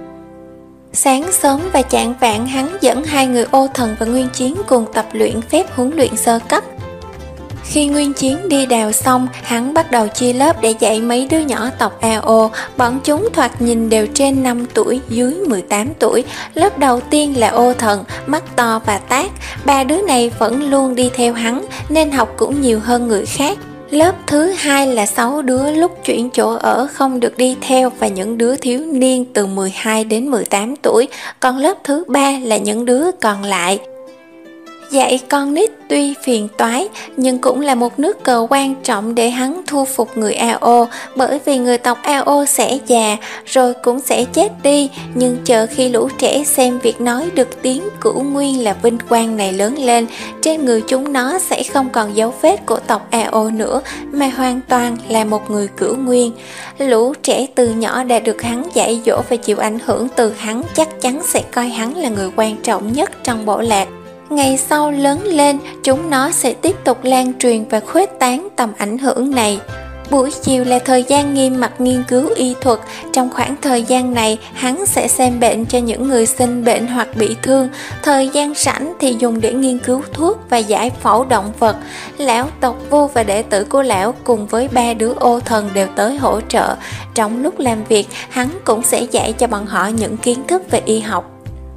Sáng sớm và chạng vạng hắn dẫn hai người ô thần và Nguyên Chiến cùng tập luyện phép huấn luyện sơ cấp. Khi Nguyên Chiến đi đào xong, hắn bắt đầu chia lớp để dạy mấy đứa nhỏ tộc a o. Bọn chúng thoạt nhìn đều trên năm tuổi, dưới mười tám tuổi. Lớp đầu tiên là ô thần, mắt to và tác. Ba đứa này vẫn luôn đi theo hắn, nên học cũng nhiều hơn người khác. Lớp thứ hai là sáu đứa lúc chuyển chỗ ở không được đi theo và những đứa thiếu niên từ mười hai đến mười tám tuổi. Còn lớp thứ ba là những đứa còn lại. Dạy con nít tuy phiền toái, nhưng cũng là một nước cờ quan trọng để hắn thu phục người a o, bởi vì người tộc a o sẽ già, rồi cũng sẽ chết đi, nhưng chờ khi lũ trẻ xem việc nói được tiếng Cửu Nguyên là vinh quang này lớn lên, trên người chúng nó sẽ không còn dấu vết của tộc a o nữa, mà hoàn toàn là một người Cửu Nguyên. Lũ trẻ từ nhỏ đã được hắn dạy dỗ và chịu ảnh hưởng từ hắn chắc chắn sẽ coi hắn là người quan trọng nhất trong bộ lạc. Ngày sau lớn lên, chúng nó sẽ tiếp tục lan truyền và khuếch tán tầm ảnh hưởng này. Buổi chiều là thời gian Nghiêm mặt nghiên cứu y thuật. Trong khoảng thời gian này, hắn sẽ xem bệnh cho những người sinh bệnh hoặc bị thương. Thời gian rảnh thì dùng để nghiên cứu thuốc và giải phẫu động vật. Lão tộc Vu và đệ tử của lão cùng với ba đứa ô thần đều tới hỗ trợ. Trong lúc làm việc, hắn cũng sẽ dạy cho bọn họ những kiến thức về y học.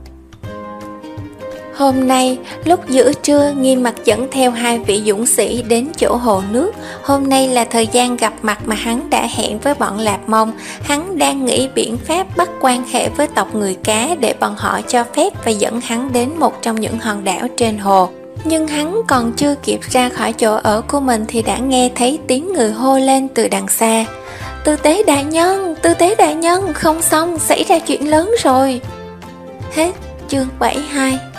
Hôm nay, lúc giữa trưa, Nghiêm mặt dẫn theo hai vị dũng sĩ đến chỗ hồ nước. Hôm nay là thời gian gặp mặt mà hắn đã hẹn với bọn Lạp Mông. Hắn đang nghĩ biện pháp bắt quan hệ với tộc người cá để bọn họ cho phép và dẫn hắn đến một trong những hòn đảo trên hồ. Nhưng hắn còn chưa kịp ra khỏi chỗ ở của mình thì đã nghe thấy tiếng người hô lên từ đằng xa. Tư tế đại nhân, tư tế đại nhân, không xong, xảy ra chuyện lớn rồi. Hết chương bảy mươi hai.